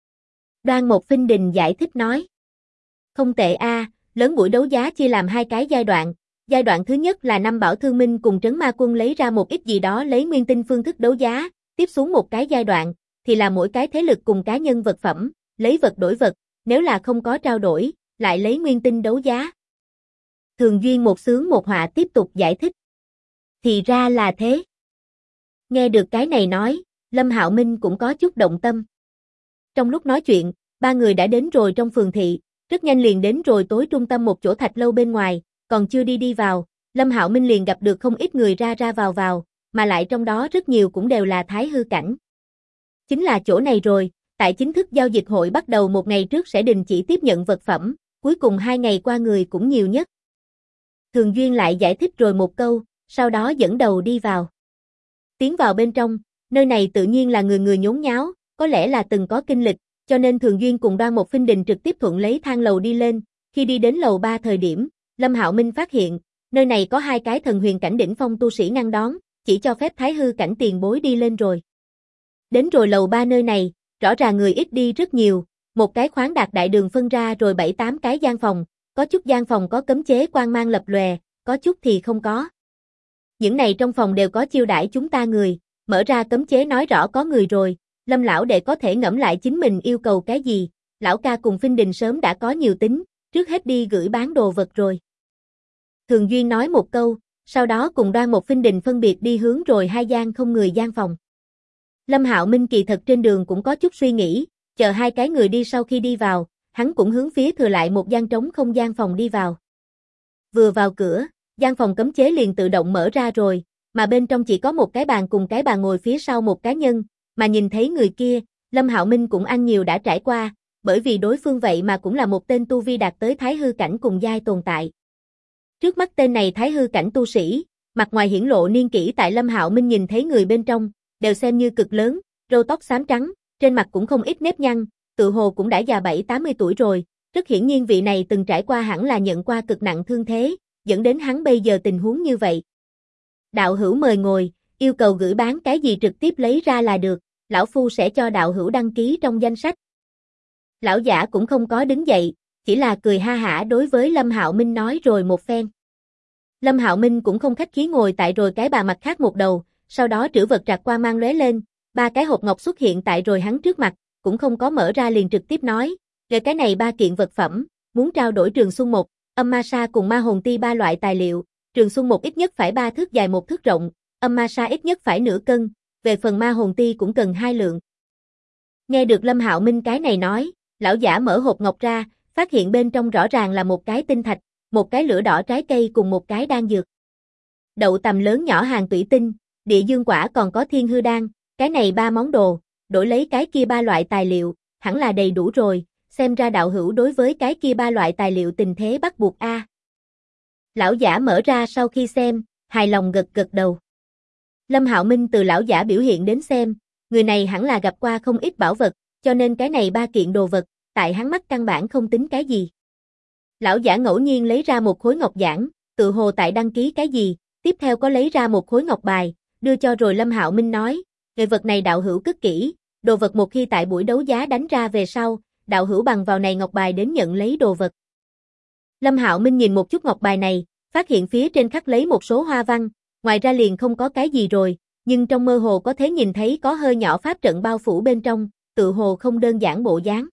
Đoan Mộc Phinh Đình giải thích nói. Không tệ a, lớn buổi đấu giá chia làm 2 cái giai đoạn thứ nhất là năm Bảo Thương Minh cùng Trấn Ma Quân lấy ra một ít gì đó lấy nguyên tinh phương thức đấu giá, tiếp xuống một cái giai đoạn, thì là mỗi cái thế lực cùng cá nhân vật phẩm, lấy vật đổi vật, nếu là không có trao đổi, lại lấy nguyên tinh đấu giá. Thường Duyên một xướng một họa tiếp tục giải thích. Thì ra là thế. Nghe được cái này nói, Lâm Hạo Minh cũng có chút động tâm. Trong lúc nói chuyện, 3 người đã đến rồi trong phường thị, rất nhanh liền đến rồi tối trung tâm một chỗ thạch lâu bên ngoài, còn chưa đi vào, Lâm Hạo Minh liền gặp được không ít người ra ra vào, mà lại trong đó rất nhiều cũng đều là thái hư cảnh. Chính là chỗ này rồi, tại chính thức giao dịch hội bắt đầu một ngày trước sẽ đình chỉ tiếp nhận vật phẩm, cuối cùng 2 ngày qua người cũng nhiều nhất. Thường Duyên lại giải thích rồi một câu, sau đó dẫn đầu đi vào. Tiến vào bên trong, nơi này tự nhiên là người người nhốn nháo, có lẽ là từng có kinh lịch, cho nên Thường Duyên cùng Đoan Mộc Phinh Đình trực tiếp thuận lấy thang lầu đi lên, khi đi đến lầu 3 thời điểm, Lâm Hạo Minh phát hiện, nơi này có 2 cái thần huyền cảnh đỉnh phong tu sĩ ngăn đón, chỉ cho phép thái hư cảnh tiền bối đi lên rồi. Đến rồi lầu 3 nơi này, rõ ràng người ít đi rất nhiều, một cái khoáng đạt đại đường phân ra rồi 7-8 cái gian phòng, có chút gian phòng có cấm chế quang mang lập lòe, có chút thì không có. Những này trong phòng đều có chiêu đãi chúng ta người, mở ra cấm chế nói rõ có người rồi, Lâm lão đệ có thể ngẫm lại chính mình yêu cầu cái gì, lão ca cùng Phinh Đình sớm đã có nhiều tính, trước hết đi gửi bán đồ vật rồi. Thường Duyên nói một câu, sau đó cùng Đoan Mộc Phinh Đình phân biệt đi hướng rồi hai gian không người gian phòng. Lâm Hạo Minh kỳ thật trên đường cũng có chút suy nghĩ, chờ hai cái người đi sau khi đi vào, hắn cũng hướng phía thừa lại một gian trống không gian phòng đi vào. Vừa vào cửa, gian phòng cấm chế liền tự động mở ra rồi, mà bên trong chỉ có một cái bàn cùng cái bàn ngồi phía sau một cá nhân, mà nhìn thấy người kia, Lâm Hạo Minh cũng ăn nhiều đã trải qua, bởi vì đối phương vậy mà cũng là một tên tu vi đạt tới thái hư cảnh cùng giai tồn tại. Trước mắt tên này thái hư cảnh tu sĩ, mặt ngoài hiển lộ niên kỷ tại Lâm Hạo Minh nhìn thấy người bên trong, đều xem như cực lớn, râu tóc xám trắng, trên mặt cũng không ít nếp nhăn, tự hồ cũng đã già 70-80 tuổi rồi, rất hiển nhiên vị này từng trải qua hẳn là nhận qua cực nặng thương thế, dẫn đến hắn bây giờ tình huống như vậy. Đạo hữu mời ngồi, yêu cầu gửi bán cái gì trực tiếp lấy ra là được, lão phu sẽ cho đạo hữu đăng ký trong danh sách. Lão giả cũng không có đứng dậy, chỉ là cười ha hả đối với Lâm Hạo Minh nói rồi một phen. Lâm Hạo Minh cũng không khách khí ngồi tại rồi cái bàn mặt khác một đầu, sau đó trữ vật trạc qua mang lóe lên, ba cái hộp ngọc xuất hiện tại rồi hắn trước mặt, cũng không có mở ra liền trực tiếp nói, về cái này ba kiện vật phẩm, muốn trao đổi Trường Xuân Một, Âm Ma Sa cùng Ma Hồn Ti ba loại tài liệu, Trường Xuân Một ít nhất phải 3 thước dài 1 thước rộng, Âm Ma Sa ít nhất phải nửa cân, về phần Ma Hồn Ti cũng cần 2 lượng. Nghe được Lâm Hạo Minh cái này nói, lão giả mở hộp ngọc ra, phát hiện bên trong rõ ràng là một cái tinh thạch, một cái lửa đỏ trái cây cùng một cái đan dược. Đậu tầm lớn nhỏ hàng tủy tinh, địa dương quả còn có thiên hư đan, cái này 3 món đồ, đổi lấy cái kia 3 loại tài liệu, hẳn là đầy đủ rồi, xem ra đạo hữu đối với cái kia 3 loại tài liệu tình thế bắt buộc a. Lão giả mở ra sau khi xem, hài lòng gật gật đầu. Lâm Hạo Minh từ lão giả biểu hiện đến xem, người này hẳn là gặp qua không ít bảo vật, cho nên cái này 3 kiện đồ vật, tại hắn mắt căn bản không tính cái gì. Lão giả ngẫu nhiên lấy ra một khối ngọc giản, tự hồ tại đăng ký cái gì, tiếp theo có lấy ra một khối ngọc bài, đưa cho rồi Lâm Hạo Minh nói, người vật này đạo hữu cất kỹ, đồ vật một khi tại buổi đấu giá đánh ra về sau, đạo hữu bằng vào này ngọc bài đến nhận lấy đồ vật. Lâm Hạo Minh nhìn một chút ngọc bài này, phát hiện phía trên khắc lấy một số hoa văn, ngoài ra liền không có cái gì rồi, nhưng trong mơ hồ có thể nhìn thấy có hơi nhỏ pháp trận bao phủ bên trong, tự hồ không đơn giản bộ dáng.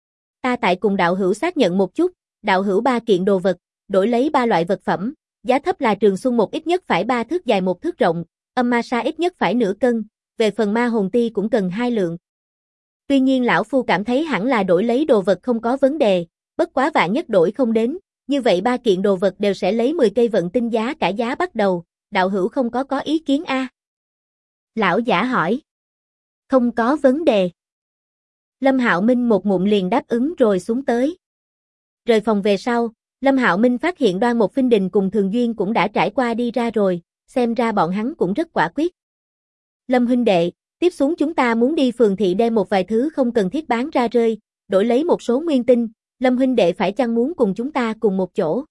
Ta tại cùng đạo hữu xác nhận một chút, đạo hữu 3 kiện đồ vật, đổi lấy 3 loại vật phẩm, giá thấp là Trường Xuân Một ít nhất phải 3 thước dài 1 thước rộng, Âm Ma Sa ít nhất phải nửa cân, về phần Ma Hồn Ti cũng cần 2 lượng. Tuy nhiên lão phu cảm thấy hẳn là đổi lấy đồ vật không có vấn đề, bất quá vạn nhất đổi không đến, như vậy 3 kiện đồ vật đều sẽ lấy 10 cây vận tinh giá cả giá bắt đầu, đạo hữu không có ý kiến a? Lão giả hỏi. Không có vấn đề. Lâm Hạo Minh một ngụm liền đáp ứng rồi xuống tới. Rời phòng về sau, Lâm Hạo Minh phát hiện Đoan Mộc Phinh Đình cùng Thường Duyên cũng đã trải qua đi ra rồi, xem ra bọn hắn cũng rất quả quyết. Lâm huynh đệ, tiếp xuống chúng ta muốn đi phường thị đem một vài thứ không cần thiết bán ra rơi, đổi lấy một số nguyên tinh, Lâm huynh đệ phải chăng muốn cùng chúng ta cùng một chỗ?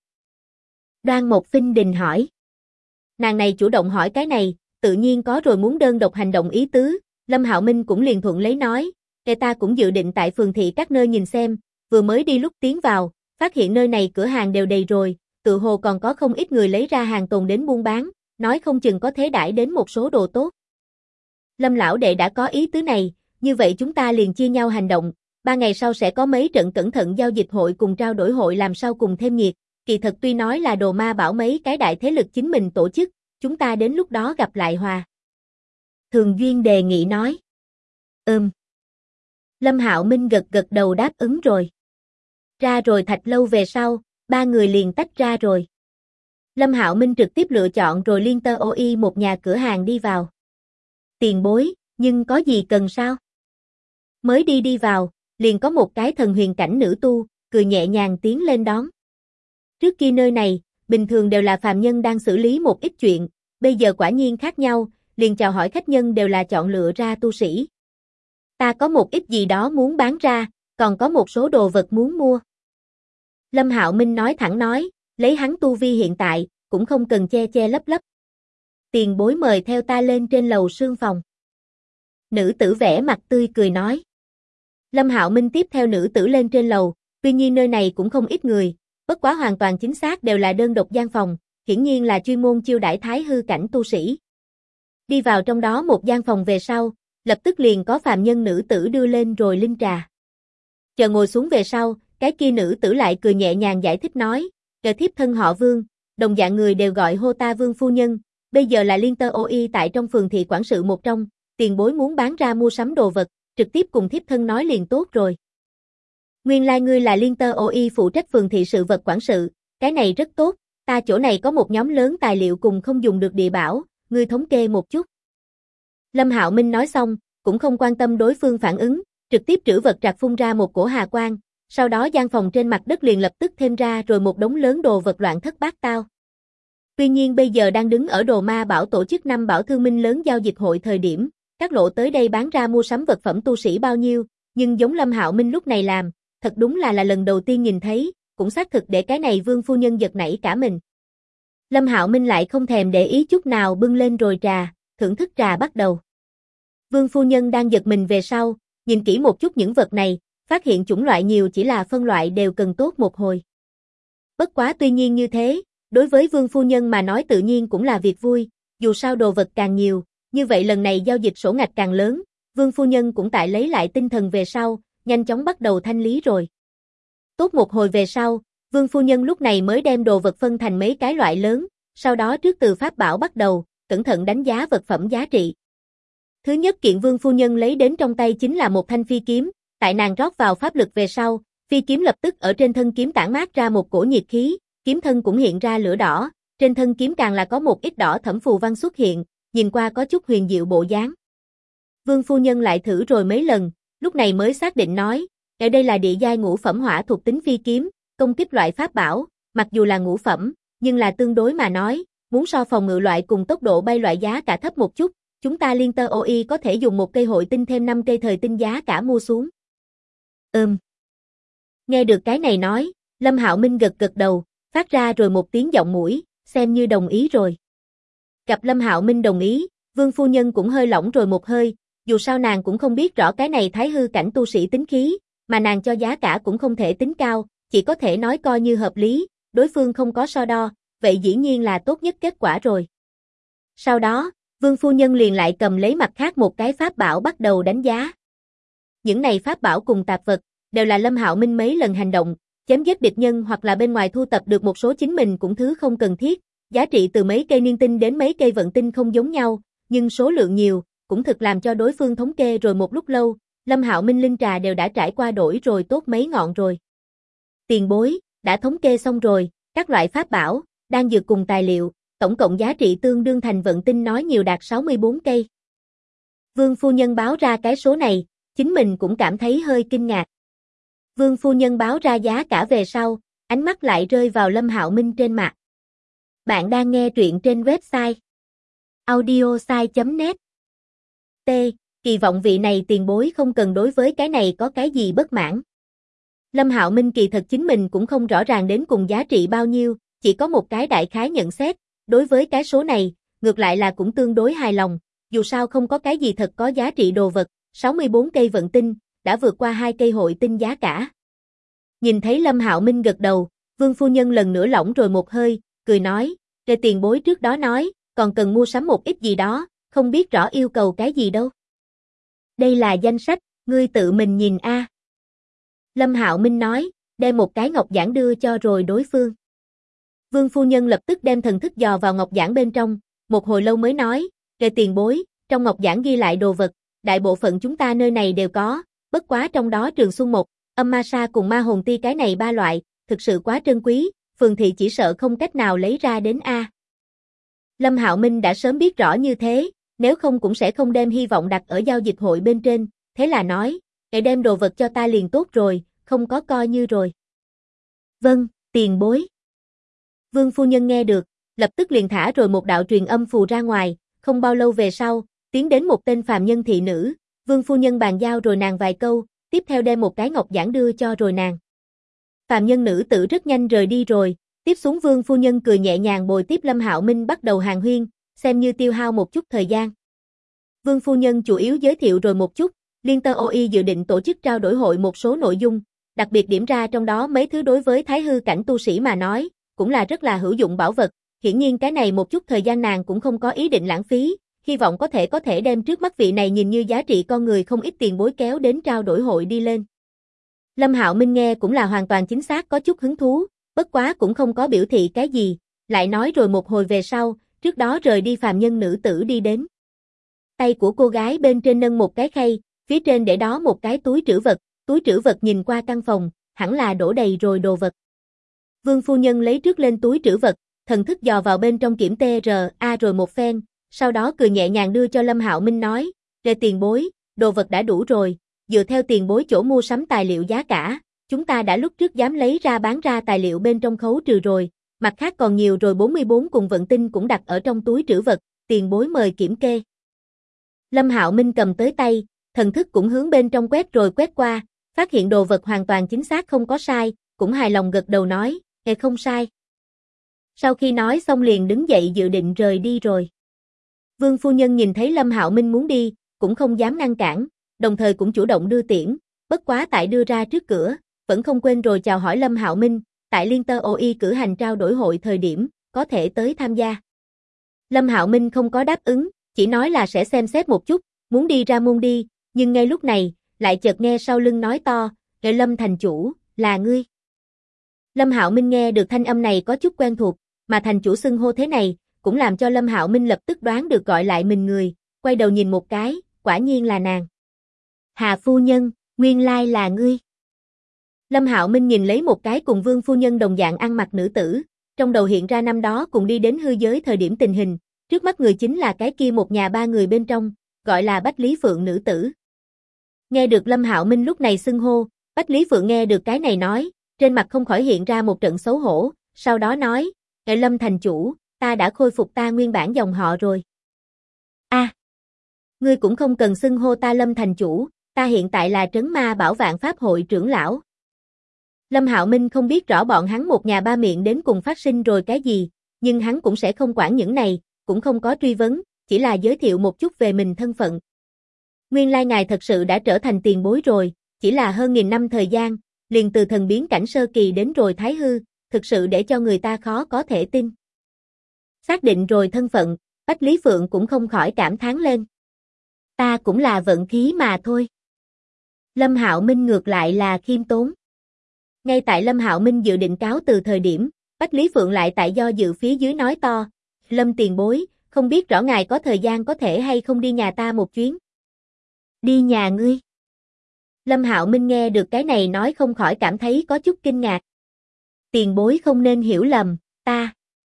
Đoan Mộc Phinh Đình hỏi. Nàng này chủ động hỏi cái này, tự nhiên có rồi muốn đơn độc hành động ý tứ, Lâm Hạo Minh cũng liền thuận lấy nói, kẻ ta cũng dự định tại phường thị các nơi nhìn xem, vừa mới đi lúc tiến vào, phát hiện nơi này cửa hàng đều đầy rồi, tự hồ còn có không ít người lấy ra hàng tồn đến buôn bán, nói không chừng có thế đãi đến một số đồ tốt. Lâm lão đệ đã có ý tứ này, như vậy chúng ta liền chia nhau hành động, 3 ngày sau sẽ có mấy trận cẩn thận giao dịch hội cùng trao đổi hội làm sao cùng thêm nhiệt, kỳ thật tuy nói là Đồ Ma Bảo mấy cái đại thế lực chính mình tổ chức, chúng ta đến lúc đó gặp lại hòa. Thường Duyên đề nghị nói. Lâm Hạo Minh gật gật đầu đáp ứng rồi. Ra rồi Thạch lâu về sau, 3 người liền tách ra rồi. Lâm Hạo Minh trực tiếp lựa chọn rồi Liên Tơ OI một nhà cửa hàng đi vào. Tiền bối, nhưng có gì cần sao? Mới đi vào, liền có một cái thần huyền cảnh nữ tu, cười nhẹ nhàng tiến lên đón. Trước kia nơi này, bình thường đều là phàm nhân đang xử lý một ít chuyện, bây giờ quả nhiên khác nhau, liền chào hỏi khách nhân đều là chọn lựa ra tu sĩ. Ta có một ít gì đó muốn bán ra, còn có một số đồ vật muốn mua. Lâm Hạo Minh nói thẳng nói, lấy hắn tu vi hiện tại, cũng không cần che lấp lấp. Tiền bối mời theo ta lên trên lầu sương phòng. Nữ tử vẻ mặt tươi cười nói. Lâm Hạo Minh tiếp theo nữ tử lên trên lầu, tuy nhiên nơi này cũng không ít người, bất quá hoàn toàn chính xác đều là đơn độc gian phòng, hiển nhiên là chuyên môn chiêu đãi thái hư cảnh tu sĩ. Đi vào trong đó một gian phòng về sau, lập tức liền có phàm nhân nữ tử đưa lên rồi linh trà. Chờ ngồi xuống về sau, cái kia nữ tử lại cười nhẹ nhàng giải thích nói, thiếp thân họ Vương, đồng dạng người đều gọi hô ta Vương phu nhân, bây giờ là Liên Tơ OI tại trong phường thị quản sự một trong, tiền bối muốn bán ra mua sắm đồ vật, trực tiếp cùng thiếp thân nói liền tốt rồi. Nguyên lai ngươi là Liên Tơ OI phụ trách phường thị sự vật quản sự, cái này rất tốt, ta chỗ này có một nhóm lớn tài liệu cùng không dùng được địa bảo, ngươi thống kê một chút. Lâm Hạo Minh nói xong, cũng không quan tâm đối phương phản ứng, trực tiếp trữ vật trạc phun ra một cổ hà quang, sau đó gian phòng trên mặt đất liền lập tức thêm ra rồi một đống lớn đồ vật loạn thất bát tao. Tuy nhiên bây giờ đang đứng ở Đồ Ma Bảo tổ chức năm bảo thương minh lớn giao dịch hội thời điểm, các lộ tới đây bán ra mua sắm vật phẩm tu sĩ bao nhiêu, nhưng giống Lâm Hạo Minh lúc này làm, thật đúng là lần đầu tiên nhìn thấy, cũng xác thực để cái này Vương phu nhân giật nảy cả mình. Lâm Hạo Minh lại không thèm để ý chút nào bưng lên rồi trà, thưởng thức trà bắt đầu. Vương phu nhân đang giật mình về sau, nhìn kỹ một chút những vật này, phát hiện chủng loại nhiều chỉ là phân loại đều cần tốt một hồi. Bất quá tuy nhiên như thế, đối với Vương phu nhân mà nói tự nhiên cũng là việc vui, dù sao đồ vật càng nhiều, như vậy lần này giao dịch sổ ngạch càng lớn, Vương phu nhân cũng tại lấy lại tinh thần về sau, nhanh chóng bắt đầu thanh lý rồi. Tốt một hồi về sau, Vương phu nhân lúc này mới đem đồ vật phân thành mấy cái loại lớn, sau đó trước từ pháp bảo bắt đầu, cẩn thận đánh giá vật phẩm giá trị. Thứ nhất kiện Vương phu nhân lấy đến trong tay chính là một thanh phi kiếm, tại nàng rót vào pháp lực về sau, phi kiếm lập tức ở trên thân kiếm tản mát ra một cổ nhiệt khí, kiếm thân cũng hiện ra lửa đỏ, trên thân kiếm càng là có một ít đỏ thẫm phù văn xuất hiện, nhìn qua có chút huyền diệu bộ dáng. Vương phu nhân lại thử rồi mấy lần, lúc này mới xác định nói, ở đây là địa giai ngũ phẩm hỏa thuộc tính phi kiếm, công kích loại pháp bảo, mặc dù là ngũ phẩm, nhưng là tương đối mà nói, muốn so phòng ngự loại cùng tốc độ bay loại giá cả thấp một chút, chúng ta Liên Tơ OI có thể dùng một cây hội tinh thêm 5 cây thời tinh giá cả mua xuống. Nghe được cái này nói, Lâm Hạo Minh gật gật đầu, phát ra rồi một tiếng giọng mũi, xem như đồng ý rồi. Gặp Lâm Hạo Minh đồng ý, Vương phu nhân cũng hơi lỏng rồi một hơi, dù sao nàng cũng không biết rõ cái này thái hư cảnh tu sĩ tính khí, mà nàng cho giá cả cũng không thể tính cao, chỉ có thể nói coi như hợp lý, đối phương không có so đo, vậy dĩ nhiên là tốt nhất kết quả rồi. Sau đó, Vương phu nhân liền lại cầm lấy mặt khác một cái pháp bảo bắt đầu đánh giá. Những này pháp bảo cùng tạp vật, đều là Lâm Hạo Minh mấy lần hành động, chém giết địch nhân hoặc là bên ngoài thu tập được một số chính mình cũng thứ không cần thiết, giá trị từ mấy cây niên tinh đến mấy cây vận tinh không giống nhau, nhưng số lượng nhiều, cũng thực làm cho đối phương thống kê rồi một lúc lâu, Lâm Hạo Minh linh trà đều đã trải qua đổi rồi tốt mấy ngọn rồi. Tiền bối, đã thống kê xong rồi, các loại pháp bảo, đan dược cùng tài liệu, tổng cộng giá trị tương đương thành vận tinh nói nhiều đạt 64 cây. Vương phu nhân báo ra cái số này, chính mình cũng cảm thấy hơi kinh ngạc. Vương phu nhân báo ra giá cả về sau, ánh mắt lại rơi vào Lâm Hạo Minh trên mặt. Bạn đang nghe truyện trên website audiosai.net. T. Kỳ vọng vị này tiền bối không cần đối với cái này có cái gì bất mãn. Lâm Hạo Minh kỳ thật chính mình cũng không rõ ràng đến cùng giá trị bao nhiêu, chỉ có một cái đại khái nhận xét, đối với cái số này, ngược lại là cũng tương đối hài lòng, dù sao không có cái gì thật có giá trị đồ vật, 64 cây vận tinh, đã vượt qua 2 cây hội tinh giá cả. Nhìn thấy Lâm Hạo Minh gật đầu, Vương phu nhân lần nữa lỏng rồi một hơi, cười nói, "Để tiền bối trước đó nói, còn cần mua sắm một ít gì đó, không biết rõ yêu cầu cái gì đâu." "Đây là danh sách, ngươi tự mình nhìn a." Lâm Hạo Minh nói, đem một cái ngọc giản đưa cho rồi đối phương. Vương phu nhân lập tức đem thần thức dò vào ngọc giản bên trong, một hồi lâu mới nói, "Để tiền bối, trong ngọc giản ghi lại đồ vật, đại bộ phận chúng ta nơi này đều có, bất quá trong đó Trường Xuân Mộc, Âm Ma Sa cùng Ma Hồn Ti cái này ba loại, thực sự quá trân quý, phường thị chỉ sợ không cách nào lấy ra đến a." Lâm Hạo Minh đã sớm biết rõ như thế, nếu không cũng sẽ không đem hy vọng đặt ở giao dịch hội bên trên, thế là nói, "Để đem đồ vật cho ta liền tốt rồi, không có coi như rồi." "Vâng, tiền bối." Vương phu nhân nghe được, lập tức liền thả rồi một đạo truyền âm phù ra ngoài, không bao lâu về sau, tiến đến một tên phàm nhân thị nữ, Vương phu nhân bàn giao rồi nàng vài câu, tiếp theo đem một cái ngọc giản đưa cho rồi nàng. Phàm nhân nữ tử rất nhanh rời đi rồi, tiếp xuống Vương phu nhân cười nhẹ nhàng bồi tiếp Lâm Hạo Minh bắt đầu hàn huyên, xem như tiêu hao một chút thời gian. Vương phu nhân chủ yếu giới thiệu rồi một chút, Liên Tơ OI dự định tổ chức trao đổi hội một số nội dung, đặc biệt điểm ra trong đó mấy thứ đối với thái hư cảnh tu sĩ mà nói, cũng là rất là hữu dụng bảo vật, hiển nhiên cái này một chút thời gian nàng cũng không có ý định lãng phí, hy vọng có thể đem trước mắt vị này nhìn như giá trị con người không ít tiền bối kéo đến trao đổi hội đi lên. Lâm Hạo Minh nghe cũng là hoàn toàn chính xác có chút hứng thú, bất quá cũng không có biểu thị cái gì, lại nói rồi một hồi về sau, trước đó rời đi phàm nhân nữ tử đi đến. Tay của cô gái bên trên nâng một cái khay, phía trên để đó một cái túi trữ vật nhìn qua căn phòng, hẳn là đổ đầy rồi đồ vật. Vương phu nhân lấy trước lên túi trữ vật, thần thức dò vào bên trong kiểm TRA rồi một phen, sau đó cười nhẹ nhàng đưa cho Lâm Hạo Minh nói, "Về tiền bối, đồ vật đã đủ rồi, dựa theo tiền bối chỗ mua sắm tài liệu giá cả, chúng ta đã lúc trước dám lấy ra bán ra tài liệu bên trong khấu trừ rồi, mặt khác còn nhiều rồi 44 cùng vận tinh cũng đặt ở trong túi trữ vật, tiền bối mời kiểm kê." Lâm Hạo Minh cầm tới tay, thần thức cũng hướng bên trong quét rồi quét qua, phát hiện đồ vật hoàn toàn chính xác không có sai, cũng hài lòng gật đầu nói, không sai." Sau khi nói xong liền đứng dậy dự định rời đi rồi. Vương phu nhân nhìn thấy Lâm Hạo Minh muốn đi, cũng không dám ngăn cản, đồng thời cũng chủ động đưa tiễn, bất quá tại đưa ra trước cửa, vẫn không quên rồi chào hỏi Lâm Hạo Minh, tại Liên Tơ OI cử hành trao đổi hội thời điểm, có thể tới tham gia. Lâm Hạo Minh không có đáp ứng, chỉ nói là sẽ xem xét một chút, muốn đi ra môn đi, nhưng ngay lúc này, lại chợt nghe sau lưng nói to, Lâm thành chủ, là ngươi. Lâm Hạo Minh nghe được thanh âm này có chút quen thuộc, mà thành chủ xưng hô thế này, cũng làm cho Lâm Hạo Minh lập tức đoán được gọi lại mình người, quay đầu nhìn một cái, quả nhiên là nàng. Hà phu nhân, nguyên lai là ngươi. Lâm Hạo Minh nhìn lấy một cái cùng Vương phu nhân đồng dạng ăn mặc nữ tử, trong đầu hiện ra năm đó cùng đi đến hư giới thời điểm tình hình, trước mắt người chính là cái kia một nhà ba người bên trong, gọi là Bách Lý Phượng nữ tử. Nghe được Lâm Hạo Minh lúc này xưng hô, Bách Lý Phượng nghe được cái này nói, trên mặt không khỏi hiện ra một trận xấu hổ, sau đó nói, Lâm thành chủ, ta đã khôi phục ta nguyên bản dòng họ rồi. Ngươi cũng không cần xưng hô ta Lâm thành chủ, ta hiện tại là Trấn Ma Bảo Vạn Pháp hội trưởng lão. Lâm Hạo Minh không biết rõ bọn hắn một nhà ba miệng đến cùng phát sinh rồi cái gì, nhưng hắn cũng sẽ không quản những này, cũng không có truy vấn, chỉ là giới thiệu một chút về mình thân phận. Nguyên lai ngài thật sự đã trở thành tiền bối rồi, chỉ là hơn 1000 năm thời gian, liền từ thần biến cảnh sơ kỳ đến rồi thái hư, thực sự để cho người ta khó có thể tin. Xác định rồi thân phận, Bách Lý Phượng cũng không khỏi cảm thán lên. Ta cũng là vận khí mà thôi. Lâm Hạo Minh ngược lại là khiêm tốn. Ngay tại Lâm Hạo Minh dự định cáo từ thời điểm, Bách Lý Phượng lại tại do dự phía dưới nói to, Lâm tiền bối, không biết rõ ngài có thời gian có thể hay không đi nhà ta một chuyến. Đi nhà ngươi. Lâm Hạo Minh nghe được cái này nói không khỏi cảm thấy có chút kinh ngạc. Tiền bối không nên hiểu lầm, ta.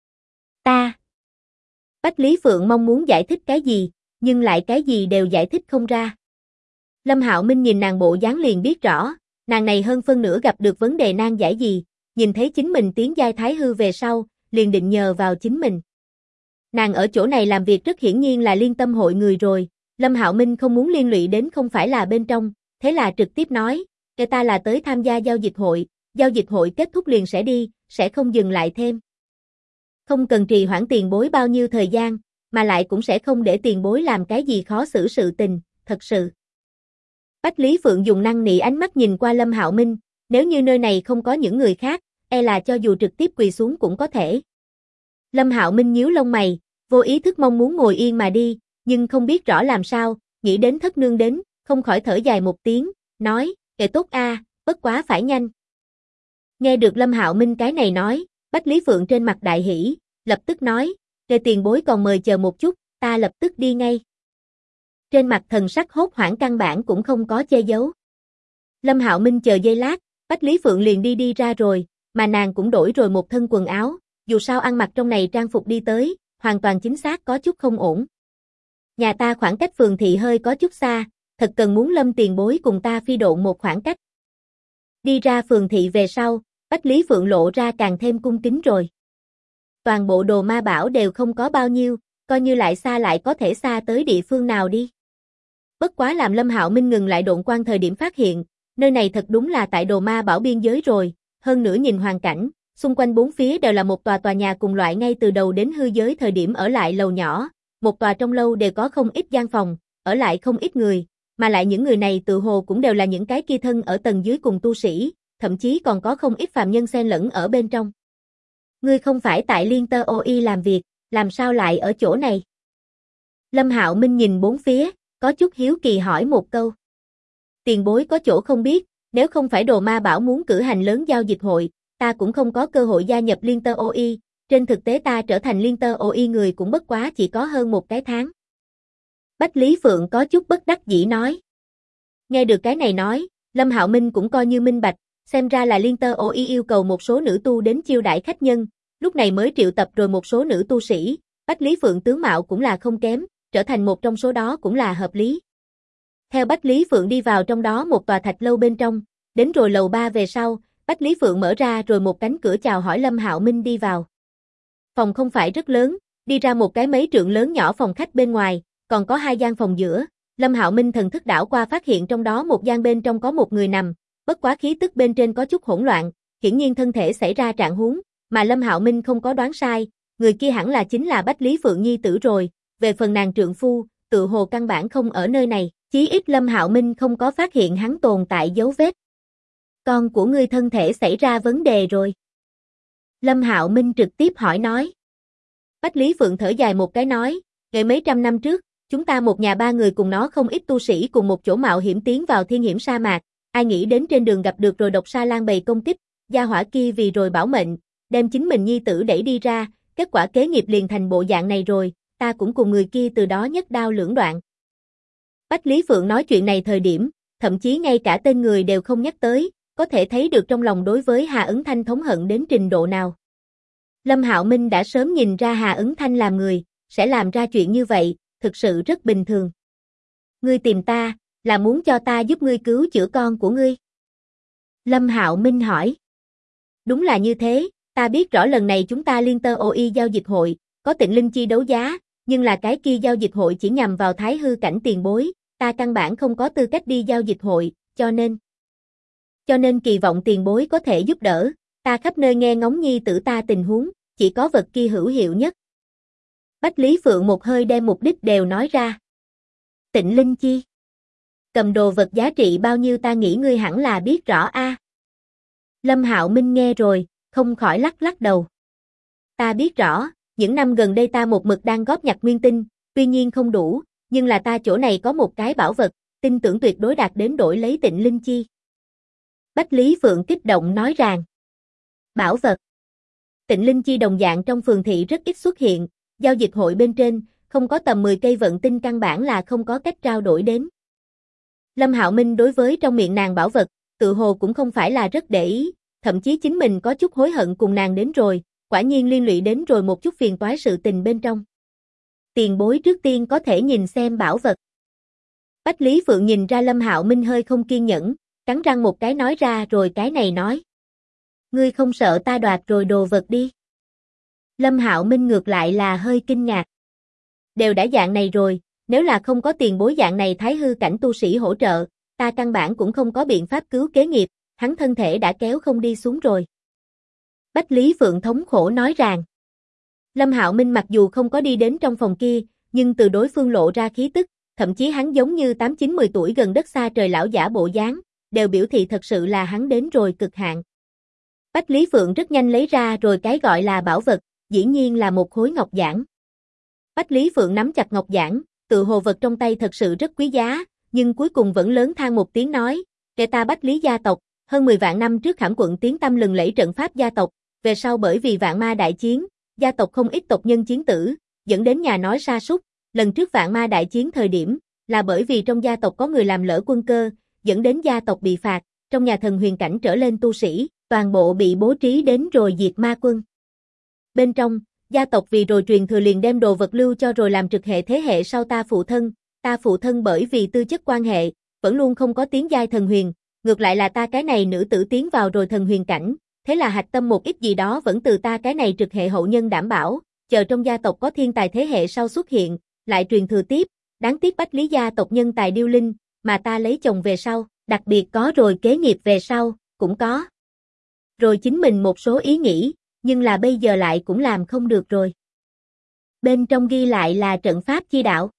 Bách Lý Phượng mong muốn giải thích cái gì, nhưng lại cái gì đều giải thích không ra. Lâm Hạo Minh nhìn nàng bộ dáng liền biết rõ, nàng này hơn phân nửa gặp được vấn đề nan giải gì, nhìn thấy chính mình tiến giai thái hư về sau, liền định nhờ vào chính mình. Nàng ở chỗ này làm việc rất hiển nhiên là liên tâm hội người rồi, Lâm Hạo Minh không muốn liên lụy đến không phải là bên trong, thế là trực tiếp nói, ta là tới tham gia giao dịch hội kết thúc liền sẽ đi, sẽ không dừng lại thêm. Không cần trì hoãn tiền bối bao nhiêu thời gian, mà lại cũng sẽ không để tiền bối làm cái gì khó xử sự tình, thật sự. Bách Lý Phượng dùng năn nỉ ánh mắt nhìn qua Lâm Hạo Minh, nếu như nơi này không có những người khác, là cho dù trực tiếp quỳ xuống cũng có thể. Lâm Hạo Minh nhíu lông mày, vô ý thức mong muốn ngồi yên mà đi, nhưng không biết rõ làm sao, nghĩ đến thất nương đến, không khỏi thở dài một tiếng, nói, tốt bất quá phải nhanh. Nghe được Lâm Hạo Minh cái này nói, Bách Lý Phượng trên mặt đại hỉ, lập tức nói, tiền bối còn mời chờ một chút, ta lập tức đi ngay. Trên mặt thần sắc hốt hoảng căn bản cũng không có che giấu. Lâm Hạo Minh chờ giây lát, Bách Lý Phượng liền đi ra rồi, mà nàng cũng đổi rồi một thân quần áo, dù sao ăn mặc trong này trang phục đi tới, hoàn toàn chính xác có chút không ổn. Nhà ta khoảng cách phường thị hơi có chút xa, thật cần muốn Lâm tiền bối cùng ta phi độn một khoảng cách. Đi ra phường thị về sau, Bách Lý Phượng lộ ra càng thêm cung kính rồi. Toàn bộ Đồ Ma Bảo đều không có bao nhiêu, coi như lại có thể xa tới địa phương nào đi. Bất quá làm Lâm Hạo Minh ngừng lại độn quang thời điểm phát hiện, nơi này thật đúng là tại Đồ Ma Bảo biên giới rồi, hơn nữa nhìn hoàn cảnh, xung quanh bốn phía đều là một tòa nhà cùng loại ngay từ đầu đến hư giới thời điểm ở lại lầu nhỏ, một tòa trong lâu đều có không ít gian phòng, ở lại không ít người, mà lại những người này tự hồ cũng đều là những cái kia thân ở tầng dưới cùng tu sĩ, thậm chí còn có không ít phàm nhân xen lẫn ở bên trong. Ngươi không phải tại Liên Tơ OI làm việc, làm sao lại ở chỗ này? Lâm Hạo Minh nhìn bốn phía, có chút hiếu kỳ hỏi một câu. Tiền bối có chỗ không biết, nếu không phải Đồ Ma Bảo muốn cử hành lớn giao dịch hội, ta cũng không có cơ hội gia nhập Liên Tơ OI, trên thực tế ta trở thành Liên Tơ OI người cũng bất quá chỉ có hơn một cái tháng. Bách Lý Phượng có chút bất đắc dĩ nói. Nghe được cái này nói, Lâm Hạo Minh cũng coi như minh bạch, xem ra là Liên Tơ OI yêu cầu một số nữ tu đến chiêu đãi khách nhân, lúc này mới triệu tập rồi một số nữ tu sĩ, Bách Lý Phượng tướng mạo cũng là không kém, trở thành một trong số đó cũng là hợp lý. Theo Bách Lý Phượng đi vào trong đó một tòa thạch lâu bên trong, đến rồi lầu 3 về sau, Bách Lý Phượng mở ra rồi một cánh cửa chào hỏi Lâm Hạo Minh đi vào. Phòng không phải rất lớn, đi ra một cái mấy trượng lớn nhỏ phòng khách bên ngoài, còn có hai gian phòng giữa. Lâm Hạo Minh thần thức đảo qua phát hiện trong đó một gian bên trong có một người nằm, bất quá khí tức bên trên có chút hỗn loạn, hiển nhiên thân thể xảy ra trạng huống, mà Lâm Hạo Minh không có đoán sai, người kia hẳn là chính là Bách Lý Phượng nhi tử rồi, về phần nàng trượng phu, tự hồ căn bản không ở nơi này, chí ít Lâm Hạo Minh không có phát hiện hắn tồn tại dấu vết. Con của ngươi thân thể xảy ra vấn đề rồi. Lâm Hạo Minh trực tiếp hỏi nói. Bách Lý Phượng thở dài một cái nói, ngày mấy trăm năm trước, chúng ta một nhà ba người cùng nó không ít tu sĩ cùng một chỗ mạo hiểm tiến vào thiên hiểm sa mạc, ai nghĩ đến trên đường gặp được rồi độc sa lan bầy công kích, gia hỏa kia vì rồi bảo mệnh, đem chính mình nhi tử đẩy đi ra, kết quả kế nghiệp liền thành bộ dạng này rồi, ta cũng cùng người kia từ đó nhất đao lưỡng đoạn. Bách Lý Phượng nói chuyện này thời điểm, thậm chí ngay cả tên người đều không nhắc tới, có thể thấy được trong lòng đối với Hà Ứng Thanh thống hận đến trình độ nào. Lâm Hạo Minh đã sớm nhìn ra Hà Ứng Thanh làm người, sẽ làm ra chuyện như vậy, thực sự rất bình thường. Ngươi tìm ta, là muốn cho ta giúp ngươi cứu chữa con của ngươi? Lâm Hạo Minh hỏi. Đúng là như thế, ta biết rõ lần này chúng ta Liên Tơ OI giao dịch hội, có Tịnh Linh Chi đấu giá, nhưng là cái kia giao dịch hội chỉ nhằm vào thái hư cảnh tiền bối, ta căn bản không có tư cách đi giao dịch hội, cho nên kỳ vọng tiền bối có thể giúp đỡ, ta khắp nơi nghe ngóng nhi tử ta tình huống, chỉ có vật kia hữu hiệu nhất. Bách Lý Phượng một hơi đem mục đích đều nói ra. Tịnh Linh Chi. Cầm đồ vật giá trị bao nhiêu ta nghĩ ngươi hẳn là biết rõ a. Lâm Hạo Minh nghe rồi, không khỏi lắc lắc đầu. Ta biết rõ, những năm gần đây ta một mực đang góp nhặt nguyên tinh, tuy nhiên không đủ, nhưng là ta chỗ này có một cái bảo vật, tin tưởng tuyệt đối đạt đến đổi lấy Tịnh Linh Chi. Bách Lý Phượng kích động nói rằng. Bảo vật. Tịnh Linh Chi đồng dạng trong phường thị rất ít xuất hiện, giao dịch hội bên trên, không có tầm 10 cây vận tinh căn bản là không có cách trao đổi đến. Lâm Hạo Minh đối với trong miệng nàng bảo vật, tự hồ cũng không phải là rất để ý, thậm chí chính mình có chút hối hận cùng nàng đến rồi, quả nhiên liên lụy đến rồi một chút phiền toái sự tình bên trong. Tiền bối trước tiên có thể nhìn xem bảo vật. Bách Lý Phượng nhìn ra Lâm Hạo Minh hơi không kiên nhẫn, cắn răng một cái nói ra rồi cái này nói. Ngươi không sợ ta đoạt rồi đồ vật đi. Lâm Hạo Minh ngược lại là hơi kinh ngạc. Đều đã dạng này rồi, nếu là không có tiền bối dạng này thái hư cảnh tu sĩ hỗ trợ, ta căn bản cũng không có biện pháp cứu kế nghiệp, hắn thân thể đã kéo không đi xuống rồi. Bách Lý Phượng thống khổ nói rằng. Lâm Hạo Minh mặc dù không có đi đến trong phòng kia, nhưng từ đối phương lộ ra khí tức, thậm chí hắn giống như 8-9-10 tuổi gần đất xa trời lão giả bộ dáng, đều biểu thị thật sự là hắn đến rồi cực hạn. Bách Lý Phượng rất nhanh lấy ra rồi cái gọi là bảo vật, dĩ nhiên là một khối ngọc giản. Bách Lý Phượng nắm chặt ngọc giản, tự hồ vật trong tay thật sự rất quý giá, nhưng cuối cùng vẫn lớn than một tiếng nói, kể ta Bách Lý gia tộc, hơn 10 vạn năm trước Khảm Quận tiếng tăm lừng lẫy trận pháp gia tộc, về sau bởi vì vạn ma đại chiến, gia tộc không ít tộc nhân chiến tử, dẫn đến nhà nói sa sút, lần trước vạn ma đại chiến thời điểm, là bởi vì trong gia tộc có người làm lỡ quân cơ, dẫn đến gia tộc bị phạt, trong nhà thần huyền cảnh trở lên tu sĩ, toàn bộ bị bố trí đến rồi diệt ma quân. Bên trong, gia tộc vì rồi truyền thừa liền đem đồ vật lưu cho rồi làm trực hệ thế hệ sau ta phụ thân bởi vì tư chất quan hệ, vẫn luôn không có tiến giai thần huyền, ngược lại là ta cái này nữ tử tiến vào rồi thần huyền cảnh, thế là hạch tâm một ít gì đó vẫn từ ta cái này trực hệ hậu nhân đảm bảo, chờ trong gia tộc có thiên tài thế hệ sau xuất hiện, lại truyền thừa tiếp, đáng tiếc Bách Lý gia tộc nhân tài điêu linh, mà ta lấy chồng về sau, đặc biệt có rồi kế nghiệp về sau, cũng có. Rồi chính mình một số ý nghĩ, nhưng là bây giờ lại cũng làm không được rồi. Bên trong ghi lại là trận pháp chi đạo.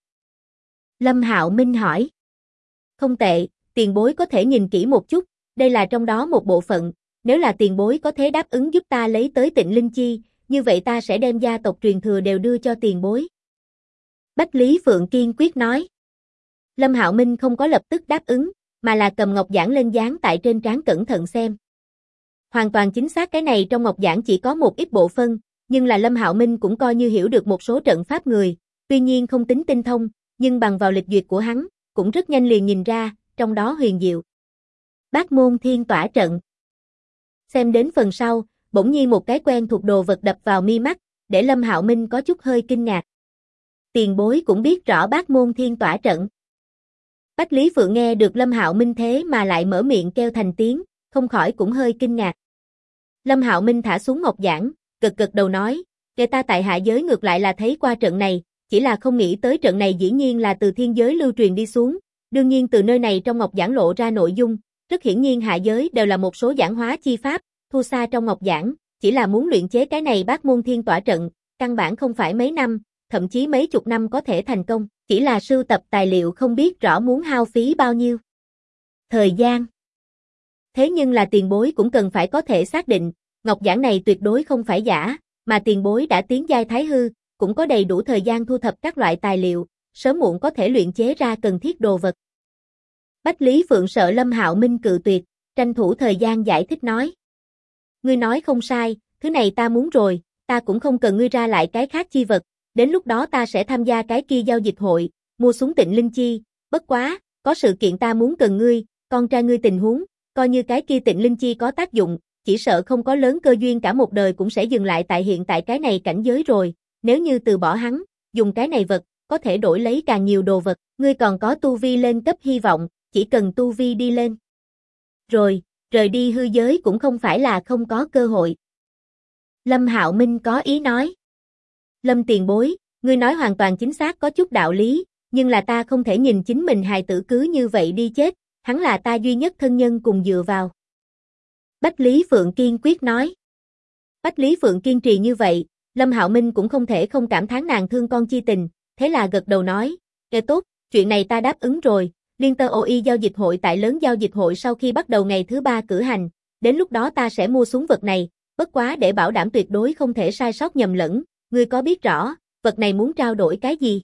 Lâm Hạo Minh hỏi. Không tệ, tiền bối có thể nhìn kỹ một chút, đây là trong đó một bộ phận, nếu là tiền bối có thể đáp ứng giúp ta lấy tới Tịnh Linh Chi, như vậy ta sẽ đem gia tộc truyền thừa đều đưa cho tiền bối. Bách Lý Phượng kiên quyết nói. Lâm Hạo Minh không có lập tức đáp ứng, mà là cầm ngọc giản lên dán tại trên trán cẩn thận xem. Hoàn toàn chính xác cái này trong ngọc giản chỉ có một ít bộ phân, nhưng là Lâm Hạo Minh cũng coi như hiểu được một số trận pháp người, tuy nhiên không tính tinh thông, nhưng bằng vào lịch duyệt của hắn, cũng rất nhanh liền nhìn ra, trong đó huyền diệu. Bát môn thiên tỏa trận. Xem đến phần sau, bỗng nhiên một cái quen thuộc đồ vật đập vào mi mắt, để Lâm Hạo Minh có chút hơi kinh ngạc. Tiền bối cũng biết rõ bát môn thiên tỏa trận. Bách Lý Phượng nghe được Lâm Hạo Minh thế mà lại mở miệng kêu thành tiếng, không khỏi cũng hơi kinh ngạc. Lâm Hạo Minh thả xuống ngọc giản, gật gật đầu nói, người ta tại hạ giới ngược lại là thấy qua trận này, chỉ là không nghĩ tới trận này dĩ nhiên là từ thiên giới lưu truyền đi xuống, đương nhiên từ nơi này trong ngọc giản lộ ra nội dung, rất hiển nhiên hạ giới đều là một số giản hóa chi pháp, thu xa trong ngọc giản, chỉ là muốn luyện chế cái này bát môn thiên tỏa trận, căn bản không phải mấy năm, thậm chí mấy chục năm có thể thành công, chỉ là sưu tập tài liệu không biết rõ muốn hao phí bao nhiêu thời gian. Thế nhưng là tiền bối cũng cần phải có thể xác định, ngọc giản này tuyệt đối không phải giả, mà tiền bối đã tiến giai thái hư, cũng có đầy đủ thời gian thu thập các loại tài liệu, sớm muộn có thể luyện chế ra cần thiết đồ vật. Bách Lý Phượng sợ Lâm Hạo Minh cự tuyệt, tranh thủ thời gian giải thích nói. Ngươi nói không sai, thứ này ta muốn rồi, ta cũng không cần ngươi ra lại cái khác chi vật, đến lúc đó ta sẽ tham gia cái kia giao dịch hội, mua súng Tịnh Linh Chi, bất quá, có sự kiện ta muốn cần ngươi, con trai ngươi tình huống, coi như cái kia Tịnh Linh Chi có tác dụng, chỉ sợ không có lớn cơ duyên cả một đời cũng sẽ dừng lại tại hiện tại cái này cảnh giới rồi, nếu như từ bỏ hắn, dùng cái này vật, có thể đổi lấy càng nhiều đồ vật, ngươi còn có tu vi lên cấp hy vọng, chỉ cần tu vi đi lên. Rồi, rời đi hư giới cũng không phải là không có cơ hội. Lâm Hạo Minh có ý nói. Lâm tiền bối, ngươi nói hoàn toàn chính xác có chút đạo lý, nhưng là ta không thể nhìn chính mình hài tử cứ như vậy đi chết, hắn là ta duy nhất thân nhân cùng dựa vào. Bách Lý Phượng kiên quyết nói. Bách Lý Phượng kiên trì như vậy, Lâm Hạo Minh cũng không thể không cảm thán nàng thương con chi tình, thế là gật đầu nói, tốt, chuyện này ta đáp ứng rồi, Liên Tơ OI giao dịch hội tại lớn giao dịch hội sau khi bắt đầu ngày thứ 3 cử hành, đến lúc đó ta sẽ mua súng vật này, bất quá để bảo đảm tuyệt đối không thể sai sót nhầm lẫn, ngươi có biết rõ, vật này muốn trao đổi cái gì?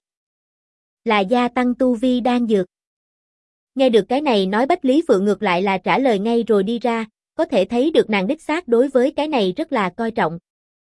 Là gia tăng tu vi đan dược. Nghe được cái này nói Bách Lý Phượng ngược lại là trả lời ngay rồi đi ra, có thể thấy được nàng đích xác đối với cái này rất là coi trọng.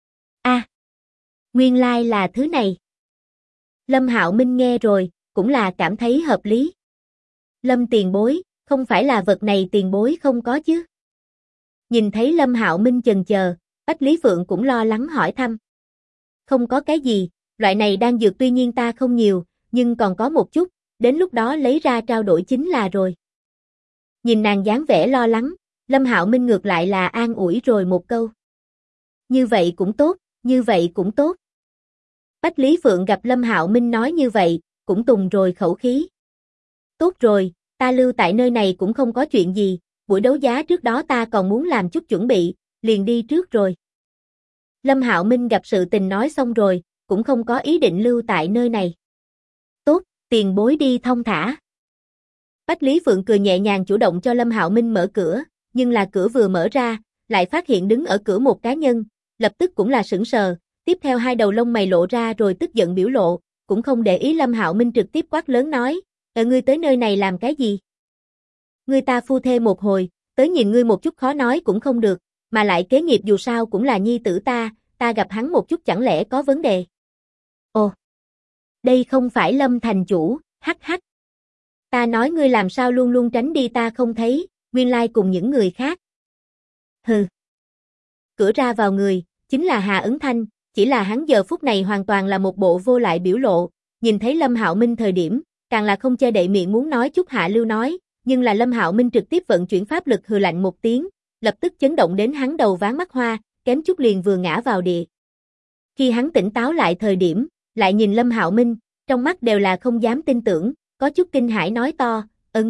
Nguyên lai là thứ này. Lâm Hạo Minh nghe rồi, cũng là cảm thấy hợp lý. Lâm tiền bối, không phải là vật này tiền bối không có chứ? Nhìn thấy Lâm Hạo Minh chần chờ, Bách Lý Phượng cũng lo lắng hỏi thăm. Không có cái gì, loại này đan dược tuy nhiên ta không nhiều, nhưng còn có một chút, đến lúc đó lấy ra trao đổi chính là rồi. Nhìn nàng dáng vẻ lo lắng, Lâm Hạo Minh ngược lại là an ủi rồi một câu. Như vậy cũng tốt, như vậy cũng tốt. Bách Lý Phượng gặp Lâm Hạo Minh nói như vậy, cũng tùng rồi khẩu khí. Tốt rồi, ta lưu tại nơi này cũng không có chuyện gì, buổi đấu giá trước đó ta còn muốn làm chút chuẩn bị, liền đi trước rồi. Lâm Hạo Minh gặp sự tình nói xong rồi, cũng không có ý định lưu tại nơi này. Tốt, tiền bối đi thong thả. Bách Lý Phượng cười nhẹ nhàng chủ động cho Lâm Hạo Minh mở cửa, nhưng là cửa vừa mở ra, lại phát hiện đứng ở cửa một cá nhân, lập tức cũng là sững sờ, tiếp theo hai đầu lông mày lộ ra rồi tức giận biểu lộ, cũng không để ý Lâm Hạo Minh trực tiếp quát lớn nói, ngươi tới nơi này làm cái gì? Ngươi ta phu thê một hồi, tới nhìn ngươi một chút khó nói cũng không được, mà lại kế nghiệp dù sao cũng là nhi tử ta gặp hắn một chút chẳng lẽ có vấn đề? Ồ, đây không phải Lâm thành chủ, hắc hắc. Ta nói ngươi làm sao luôn luôn tránh đi ta không thấy, nguyên lai cùng những người khác. Hừ. Cửa ra vào người, chính là Hà Ứng Thanh, chỉ là hắn giờ phút này hoàn toàn là một bộ vô lại biểu lộ, nhìn thấy Lâm Hạo Minh thời điểm, càng là không che đậy miệng muốn nói chút hạ lưu nói, nhưng là Lâm Hạo Minh trực tiếp vận chuyển pháp lực hừ lạnh một tiếng, lập tức chấn động đến hắn đầu ván mắt hoa, kém chút liền vừa ngã vào địa. Khi hắn tỉnh táo lại thời điểm, lại nhìn Lâm Hạo Minh, trong mắt đều là không dám tin tưởng, có chút kinh hãi nói to,